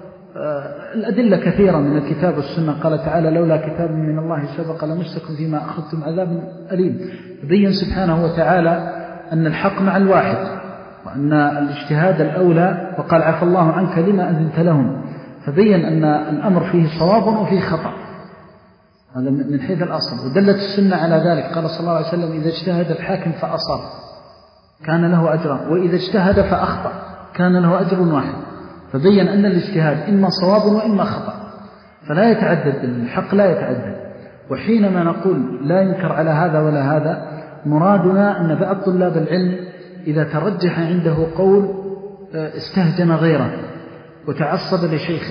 الأدلة كثيرة من الكتاب والسنة، قال تعالى لولا كتاب من الله سبق لمسكم فيما أخذتم عذاب أليم، بين سبحانه وتعالى أن الحق مع الواحد، وأن الاجتهاد الأولى، وقال عفى الله عنك لما أذنت لهم، فبين أن الأمر فيه صواب وفيه خطأ، هذا من حيث الأصل. ودلت السنة على ذلك، قال صلى الله عليه وسلم إذا اجتهد الحاكم فأصاب كان له أجران، وإذا اجتهد فأخطأ كان له أجر واحد، فبين أن الاجتهاد إما صواب وإما خطأ، فلا يتعدد الحق، لا يتعدد. وحينما نقول لا ينكر على هذا ولا هذا، مرادنا أن بعض طلاب العلم إذا ترجح عنده قول استهجن غيره وتعصب لشيخه،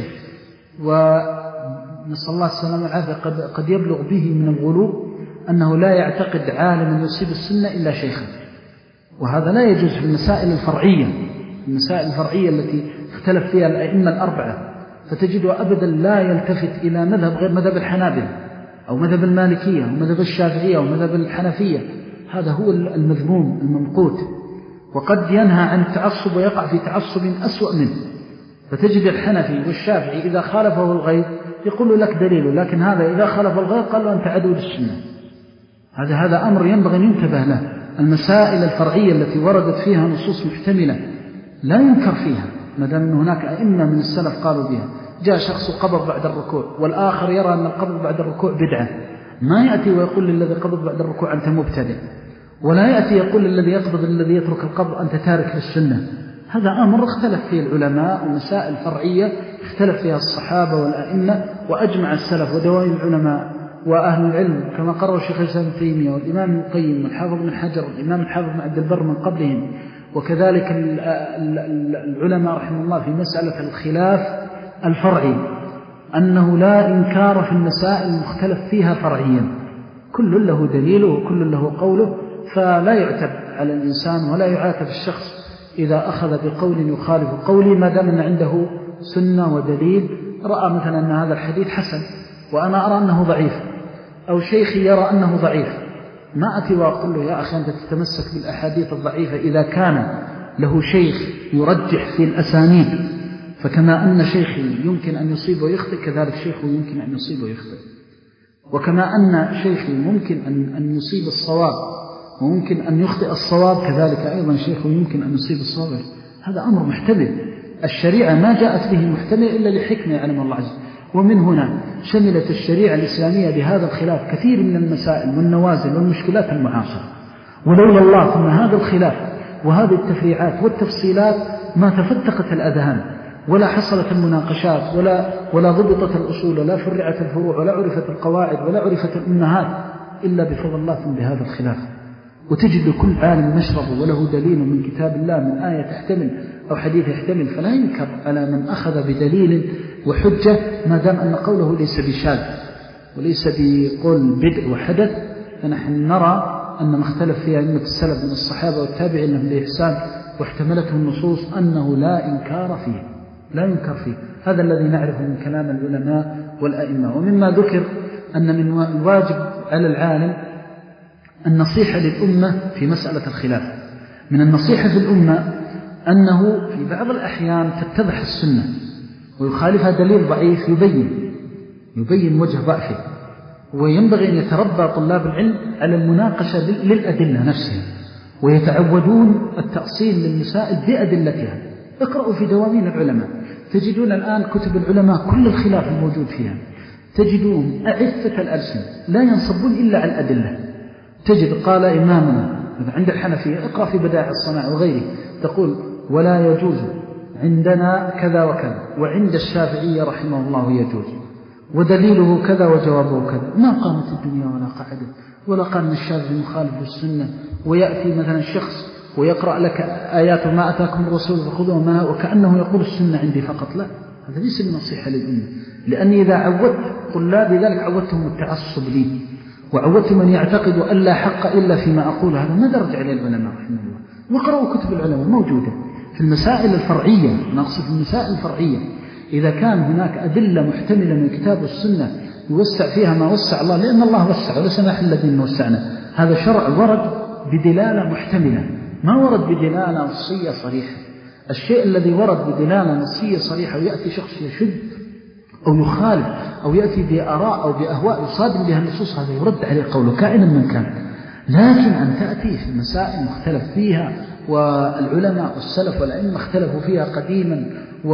ونسأل الله السلامة والعافية قد, قد يبلغ به من الغلو أنه لا يعتقد عالم يصيب السنة إلا شيخه، وهذا لا يجوز في المسائل الفرعية، المسائل الفرعية التي اختلف فيها الأئمة الأربعة، فتجده أبدا لا يلتفت إلى مذهب غير مذهب الحنابلة أو مذهب المالكية أو مذهب الشافعية أو مذهب الحنفية، هذا هو المذموم الممقوت، وقد ينهى عن التعصب ويقع في تعصب أسوأ منه. فتجد الحنفي والشافعي إذا خالفه الغير يقول لك دليله، لكن هذا إذا خالف الغير قال له أنت عدو للسنة. هذا هذا أمر ينبغي أن ينتبه له. المسائل الفرعية التي وردت فيها نصوص محتملة لا ينكر فيها، ما دام هناك أئمة من السلف قالوا بها. جاء شخص قبض بعد الركوع والآخر يرى أن القبض بعد الركوع بدعة، ما يأتي ويقول للذي قبض بعد الركوع أنت مبتدع، ولا يأتي يقول للذي يقبض الذي يترك القبض أنت تارك للسنة. هذا أمر اختلف فيه العلماء، ومسائل فرعية اختلف فيها الصحابة والأئمة، وأجمع السلف ودوام العلماء وأهل العلم كما قرر الشيخ الإسلام ابن تيمية والإمام ابن القيم والحافظ بن حجر والإمام الحافظ بن عبد البر من قبلهم، وكذلك العلماء رحمه الله في مسألة الخلاف الفرعي، أنه لا إنكار في المسائل المختلف فيها فرعيا، كل له دليله وكل له قوله، فلا يعتب على الإنسان ولا يعاتب الشخص إذا أخذ بقول يخالف قولي، ما دام أن عنده سنة ودليل، رأى مثلا أن هذا الحديث حسن وأنا أرى أنه ضعيف، أو شيخي يرى أنه ضعيف، ما أتي وأقول له يا أخي أنت تتمسك بالأحاديث الضعيفة إذا كان له شيخ يرجح في الأسانيد، فكما أن شيخي يمكن أن يصيب ويخطئ كذلك شيخه يمكن أن يصيب ويخطئ، وكما أن شيخي ممكن أن يصيب الصواب وممكن أن يخطئ الصواب كذلك أيضا شيخه يمكن أن يصيب الصواب. هذا أمر محتمل، الشريعة ما جاءت به محتمل إلا لحكمة يعلم الله عز وجل. ومن هنا شملت الشريعة الإسلامية بهذا الخلاف كثير من المسائل والنوازل والمشكلات المعاصرة، ولولا الله ثم هذا الخلاف وهذه التفريعات والتفصيلات ما تفتقت الأذهان ولا حصلت المناقشات ولا, ولا ضبطت الأصول ولا فرعت الفروع ولا عرفت القواعد ولا عرفت الأمهات إلا بفضل الله ثم بهذا الخلاف. وتجد كل عالم مشرب وله دليل من كتاب الله من آية تحتمل أو حديث يحتمل، فلا ينكر على من أخذ بدليل وحجة ما دام أن قوله ليس بشاذ وليس بقول بدء وحدث. فنحن نرى أن ما اختلف فيها أئمة السلف من الصحابة والتابعين لهم بإحسان واحتملته النصوص أنه لا إنكار فيه، لا ينكر فيه. هذا الذي نعرفه من كلام العلماء والأئمة. ومما ذكر أن من الواجب على العالم النصيحة للأمة في مسألة الخلاف. من النصيحة في الأمة أنه في بعض الأحيان تتضح السنة ويخالفها دليل ضعيف يبين يبين وجه ضعفه، وينبغي أن يتربى طلاب العلم على المناقشة للأدلة نفسها ويتعودون التأصيل للمسائل بأدلتها. اقرأوا في دواوين العلماء تجدون الآن كتب العلماء كل الخلاف الموجود فيها، تجدون أعفة الألسن لا ينصبون إلا على الأدلة. تجد قال إمامنا عند الحنفية اقرأ في بدائع الصناع وغيره تقول ولا يجوز عندنا كذا وكذا، وعند الشافعية رحمه الله يجوز ودليله كذا وجوابه كذا. ما قامت الدنيا ولا قعدت ولا قام الشافعي مخالف للسنة، ويأتي مثلا الشخص ويقرأ لك آيات ما أتاكم الرسول فخذوه ما وكأنه يقول السنة عندي فقط. لا، هذا ليس النصيحة للأمة، لأني إذا عودت طلابي ذلك عودتهم التعصب لي وعودتهم أن يعتقدوا أن لا حق إلا فيما أقول. هذا ما درج عليه العلماء رحمه الله. وقرأوا كتب العلماء موجودة في المسائل الفرعية، نقصد في المسائل الفرعية إذا كان هناك أدلة محتملة من الكتاب والسنة يوسع فيها ما وسع الله، لأن الله وسع ولا سمح الذين وسعنا. هذا شرع ورد بدلالة محتملة، ما ورد بدلالة نصية صريحة. الشيء الذي ورد بدلالة نصية صريحة ويأتي شخص يشد أو يخالف أو يأتي بآراء أو بأهواء يصادم بها النصوص، هذا يرد عليه قوله كائنا من كان. لكن أن تأتي في مسائل مختلف فيها والعلماء والسلف والأئمة اختلفوا فيها قديما،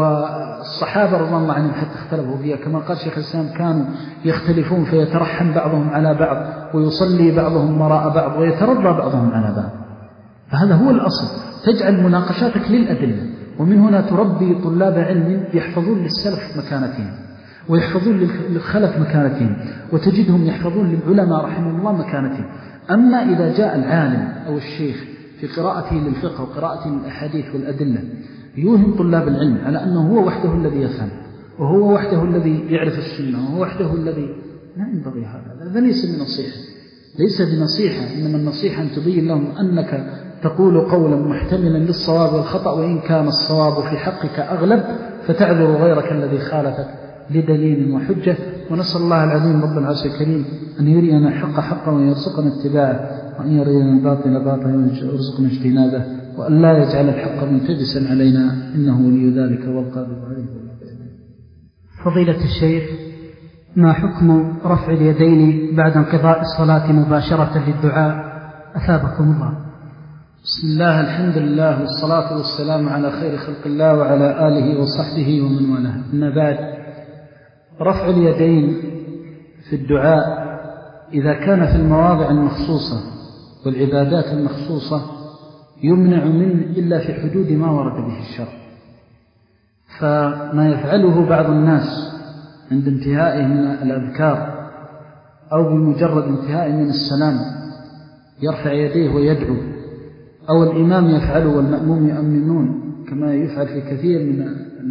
والصحابة رضي الله عنهم حتى اختلفوا فيها، كما قال شيخ الإسلام كانوا يختلفون فيترحم بعضهم على بعض ويصلي بعضهم وراء بعض ويترضى بعضهم على بعض. فهذا هو الأصل، تجعل مناقشاتك للأدلة، ومن هنا تربي طلاب علم يحفظون للسلف مكانتهم ويحفظون للخلف مكانتهم، وتجدهم يحفظون للعلماء رحمه الله مكانتهم. أما إذا جاء العالم أو الشيخ في قراءته للفقه وقراءته للأحاديث والأدلة يوهم طلاب العلم على أنه هو وحده الذي يفهم وهو وحده الذي يعرف السنة وهو وحده الذي، لا ينبغي هذا. هذا ليس بنصيحة، ليس بنصيحة، إنما النصيحة أن تبين لهم أنك تقول قولا محتملا للصواب والخطأ، وإن كان الصواب في حقك أغلب فتعذر غيرك الذي خالفك لدليل وحجة. ونسأل الله العظيم رب العرش الكريم أن يرينا الحق حقا ويرزقنا اتباعه، وأن يرينا الباطل باطلا ويرزقنا اجتنابه، وأن لا يجعل الحق منتجسا علينا، إنه ولي ذلك والقادر عليه. فضيلة الشيخ، ما حكم رفع اليدين بعد انقضاء الصلاة مباشرة للدعاء أثابكم الله؟ بسم الله، الحمد لله، والصلاة والسلام على خير خلق الله وعلى آله وصحبه ومن والاه. أما بعد، رفع اليدين في الدعاء إذا كان في المواضع المخصوصة والعبادات المخصوصة يمنع منه إلا في حدود ما ورد به الشرع. فما يفعله بعض الناس عند انتهائه من الأذكار أو بمجرد انتهائه من السلام يرفع يديه ويدعو، أو الإمام يفعله والمأموم يؤمنون كما يفعل في كثير من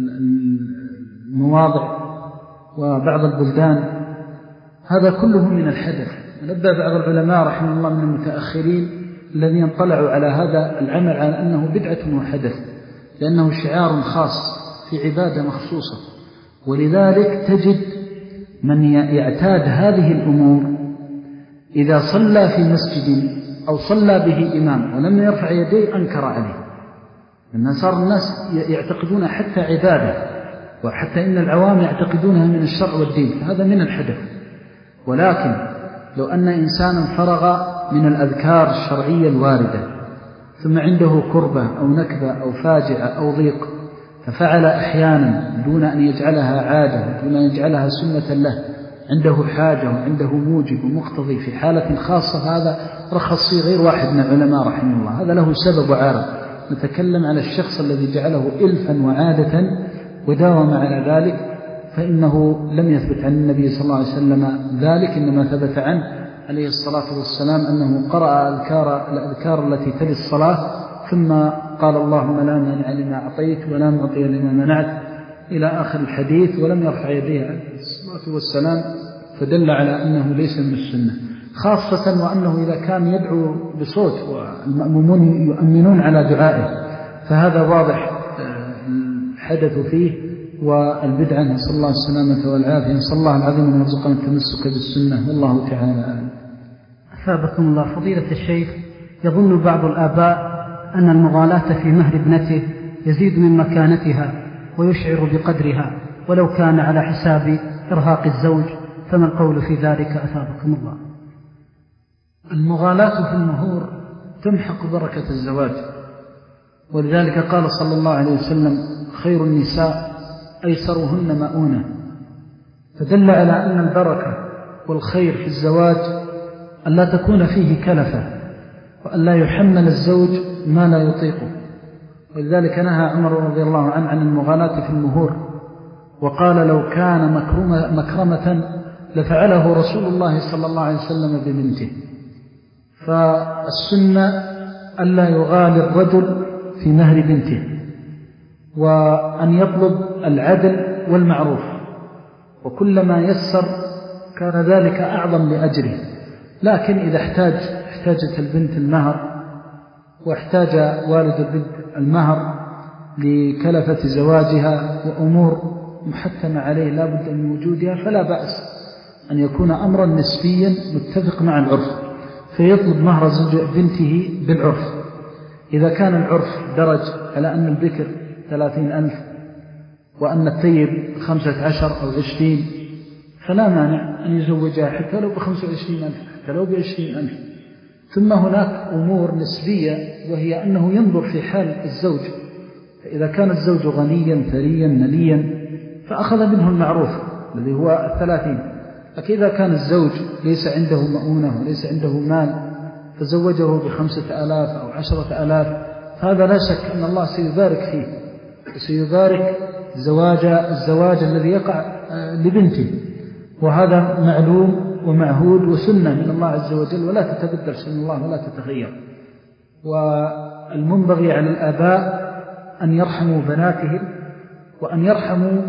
المواضع وبعض البلدان، هذا كله من الحدث. نبه بعض العلماء رحمه الله من المتأخرين الذين طلعوا على هذا العمل على أنه بدعة وحدث، لأنه شعار خاص في عبادة مخصوصة. ولذلك تجد من يعتاد هذه الأمور إذا صلى في مسجد أو صلى به إمام ولم يرفع يديه أنكر عليه، لأن صار الناس يعتقدون حتى عبادة، وحتى إن العوام يعتقدونها من الشرع والدين، فهذا من الحدث. ولكن لو أن إنسانا فرغ من الأذكار الشرعية الواردة ثم عنده كربة أو نكبة أو فاجعة أو ضيق ففعل أحيانا دون أن يجعلها عادة، دون أن يجعلها سنة له، عنده حاجة وعنده موجب ومقتضي في حالة خاصة، هذا رخص غير واحد من العلماء رحمه الله، هذا له سبب وعارض. نتكلم على الشخص الذي جعله إلفا وعادة وداوم على ذلك، فإنه لم يثبت عن النبي صلى الله عليه وسلم ذلك، إنما ثبت عنه عليه الصلاة والسلام أنه قرأ الأذكار, الأذكار التي تلي الصلاة ثم قال اللهم لا مانع لما أعطيت ولا معطي لما منعت إلى آخر الحديث، ولم يرفع يديه عليه الصلاة والسلام، فدل على أنه ليس من السنة، خاصة وأنه إذا كان يدعو بصوت والمأمومون يؤمنون على دعائه فهذا واضح الحدث فيه والبدعة. نسأل الله السلامة والعافية، نسأل الله العظيم أن يرزقنا التمسك بالسنة، والله تعالى أعلم. أثابكم الله. فضيلة الشيخ، يظن بعض الآباء أن المغالاة في مهر ابنته يزيد من مكانتها ويشعر بقدرها ولو كان على حساب إرهاق الزوج، فما القول في ذلك أثابكم الله؟ المغالاة في المهور تمحق بركة الزواج، ولذلك قال صلى الله عليه وسلم خير النساء أيسرهن مؤونة، فدل على أن البركة والخير في الزواج أن لا تكون فيه كلفة، وأن لا يحمل الزوج ما لا يطيقه. ولذلك نهى عمر رضي الله عنه عن المغالاة في المهور، وقال لو كان مكرمة, مكرمة لفعله رسول الله صلى الله عليه وسلم ببنته. فالسنة ألا يغالي الرجل في مهر بنته، وأن يطلب العدل والمعروف، وكلما يسر كان ذلك أعظم لأجره. لكن إذا احتاج احتاجت البنت المهر واحتاج والد البنت المهر لكلفة زواجها وأمور محتمة عليه لا بد من وجودها، فلا بأس أن يكون أمرا نسبيا متفق مع العرف، فيطلب مهر زوج بنته بالعرف. إذا كان العرف درج على أن البكر ثلاثين ألف وأن الثيب خمسة عشر أو عشرين، فلا مانع أن يزوجها حتى لو بخمسة وعشرين ألف، حتى لو بعشرين ألف. ثم هناك أمور نسبية، وهي أنه ينظر في حال الزوج، فإذا كان الزوج غنيا ثريا نليا فأخذ منه المعروف الذي هو الثلاثين. لكن إذا كان الزوج ليس عنده مؤونة وليس عنده مال فزوجه بخمسة آلاف أو عشرة آلاف، هذا لا شك أن الله سيبارك فيه وسيبارك زواج الزواج الذي يقع لبنته، وهذا معلوم ومعهود وسنة من الله عز وجل، ولا تتبدل سنة الله ولا تتغير. والمنبغي على الآباء أن يرحموا بناتهم وأن يرحموا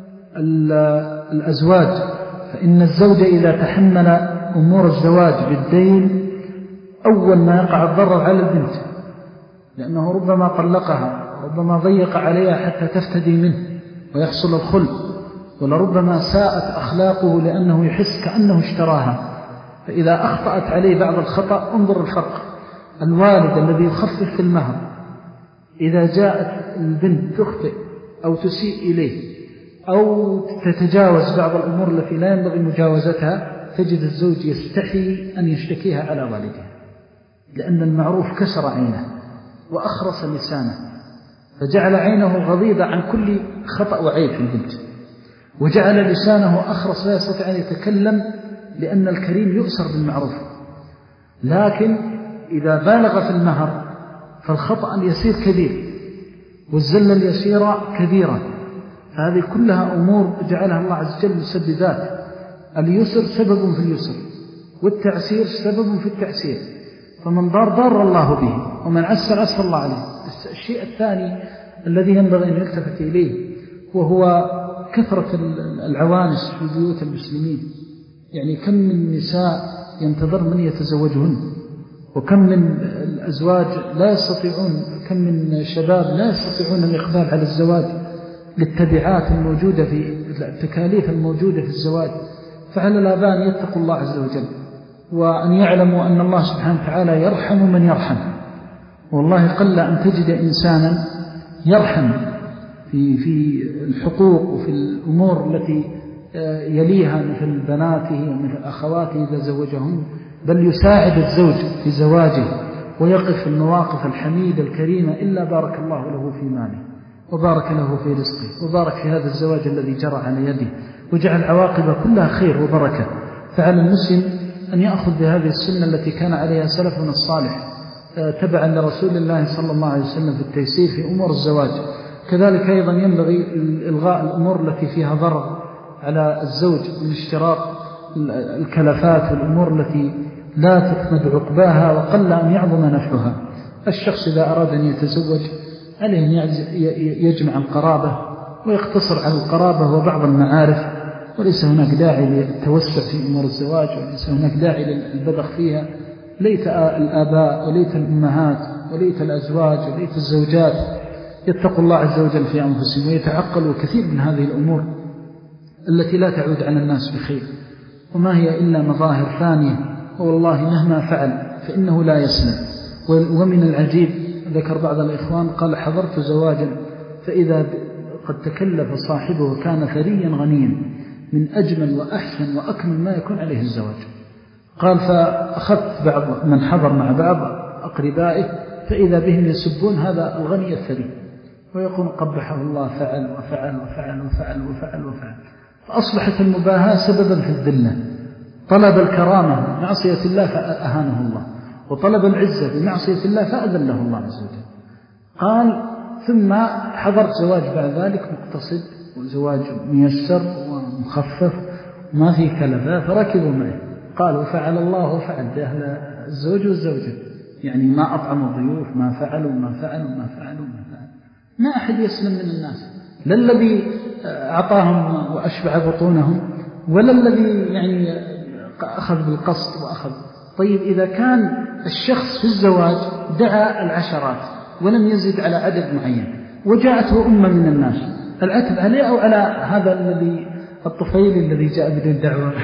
الأزواج، فإن الزوج إذا تحمل أمور الزواج بالدين أول ما يقع الضرر على البنت، لأنه ربما طلقها، ربما ضيق عليها حتى تفتدي منه ويحصل الخلع، ولربما ساءت أخلاقه لأنه يحس كأنه اشتراها. فإذا أخطأت عليه بعض الخطأ انظر الفرق. الوالد الذي يخفف في المهر إذا جاءت البنت تخطئ أو تسيء إليه أو تتجاوز بعض الأمور التي لا ينبغي مجاوزتها، تجد الزوج يستحي أن يشتكيها على والدها، لأن المعروف كسر عينه وأخرس لسانه، فجعل عينه غضيضة عن كل خطأ وعيب في البنت، وجعل لسانه أخرس لا يستطيع أن يتكلم، لأن الكريم يؤسر بالمعروف. لكن إذا بالغ في المهر فالخطأ اليسير كبير والزلة اليسيرة كبيرة، فهذه كلها أمور جعلها الله عز وجل مسببات. اليسر سبب في اليسر، والتعسير سبب في التعسير، فمن ضار ضار الله به، ومن عسر أسر الله عليه. الشيء الثاني الذي ينبغي أن يلتفت إليه وهو كثرة العوانس في بيوت المسلمين. يعني كم من نساء ينتظر من يتزوجهن، وكم من الأزواج لا يستطيعون، كم من شباب لا يستطيعون الإقبال على الزواج للتبعات الموجودة في التكاليف الموجودة في الزواج. فعلى الآباء أن يتقوا الله عز وجل، وأن يعلموا أن الله سبحانه وتعالى يرحم من يرحم. والله قل أن تجد إنسانا يرحم في في الحقوق وفي الأمور التي يليها مثل بناته ومثل أخواته إذا زوجهم، بل يساعد الزوج في زواجه ويقف في المواقف الحميدة الكريمة، إلا بارك الله له في ماله وبارك له في رزقه وبارك في هذا الزواج الذي جرى على يده، وجعل عواقب كلها خير وبركة. فعلى المسلم أن يأخذ بهذه السنة التي كان عليها سلفنا الصالح تبعا لرسول الله صلى الله عليه وسلم في التيسير في أمور الزواج. كذلك أيضا ينبغي إلغاء الأمور التي فيها ضرر على الزوج من اشتراط الكلفات والأمور التي لا تثمد عقباها وقل أن يعظم نفعها. الشخص إذا أراد أن يتزوج عليه أن يجمع القرابة ويقتصر على القرابة وبعض المعارف، وليس هناك داعي للتوسع في أمور الزواج، وليس هناك داعي للبذخ فيها. ليت الآباء وليت الأمهات وليت الأزواج وليت الزوجات يتقوا الله عز وجل في أنفسهم ويتعقلوا كثير من هذه الأمور التي لا تعود على الناس بخير، وما هي إلا مظاهر ثانية، والله مهما فعل فإنه لا يسلم. ومن العجيب ذكر بعض الإخوان قال: حضرت زواجا فإذا قد تكلف صاحبه كان ثريا غنيا من أجمل وأحسن وأكمل ما يكون عليه الزواج. قال: فأخذت بعض من حضر مع بعض أقربائه فإذا بهم يسبون هذا الغني الثري ويقول قبحه الله فعل وفعل وفعل وفعل وفعل وفعل، فأصبحت المباهاة سببا في الذلة. طلب الكرامة بمعصية الله فأهانه الله، وطلب العزة بمعصية الله فأذله الله عز وجل. قال: ثم حضرت زواج بعد ذلك مقتصد وزواج ميسر ومخفف وما فيه كلفة، فركبوا معي. قالوا: فعل الله وفعل بأهل الزوج والزوجة، يعني ما أطعموا الضيوف، ما فعلوا ما فعلوا ما فعلوا ما فعلوا. ما أحد يسلم من الناس، لا الذي أعطاهم وأشبع بطونهم ولا الذي يعني أخذ بالقصد وأخذ. طيب إذا كان الشخص في الزواج دعا العشرات ولم يزد على عدد معين وجاءته أمة من الناس، العتب عليه أو على هذا الذي الطفيل الذي جاء بدون دعوة؟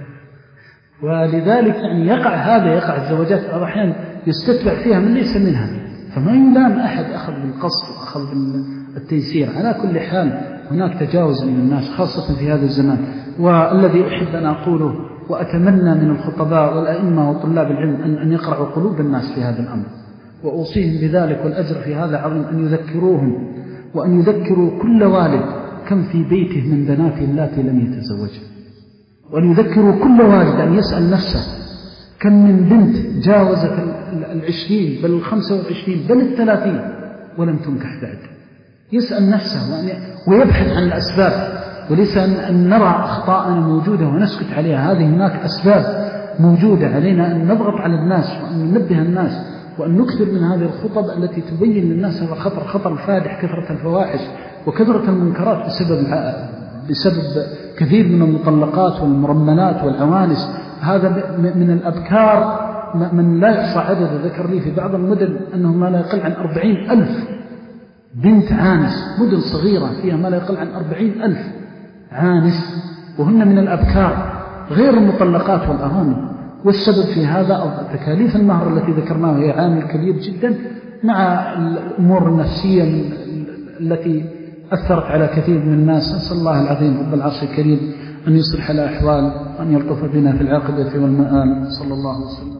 ولذلك يعني يقع هذا يقع الزواجات بعض الأحيان يستتبع فيها من ليس منها، فما يلام أحد أخذ بالقصد وأخذ بالتيسير. على كل حال هناك تجاوز من الناس خاصة في هذا الزمان. والذي أحب أن أقوله وأتمنى من الخطباء والأئمة وطلاب العلم أن, أن يقرعوا قلوب الناس في هذا الأمر، وأوصيهم بذلك والأجر في هذا عظيم، أن يذكروهم وأن يذكروا كل والد كم في بيته من بناته التي لم يتزوج، وأن يذكروا كل والد أن يسأل نفسه كم من بنت جاوزت العشرين بل الخمسة والعشرين بل الثلاثين ولم تنكح بعد. يسأل نفسه ويبحث عن الأسباب، وليس أن نرى أخطاءنا موجودة ونسكت عليها. هذه هناك أسباب موجودة، علينا أن نضغط على الناس وأن ننبه الناس وأن نكثر من هذه الخطب التي تبين للناس هذا خطر خطر الفادح، كثرة الفواحش وكثرة المنكرات بسبب بسبب كثير من المطلقات والمرملات والعوانس. هذا من الأبكار من لا يحصى عدد. ذكر لي في بعض المدن أنه ما لا يقل عن أربعين ألف بنت عانس، مدن صغيرة فيها ما لا يقل عن أربعين ألف عانس، وهن من الأبكار غير المطلقات والأرامل. والسبب في هذا تكاليف المهر التي ذكرناها هي عامل كبير جدا، مع الأمور النفسية التي أثرت على كثير من الناس. نسأل الله العظيم رب العرش الكريم أن يصلح الأحوال وأن يلطف بنا في العاقبة والمآل. صلى الله عليه وسلم.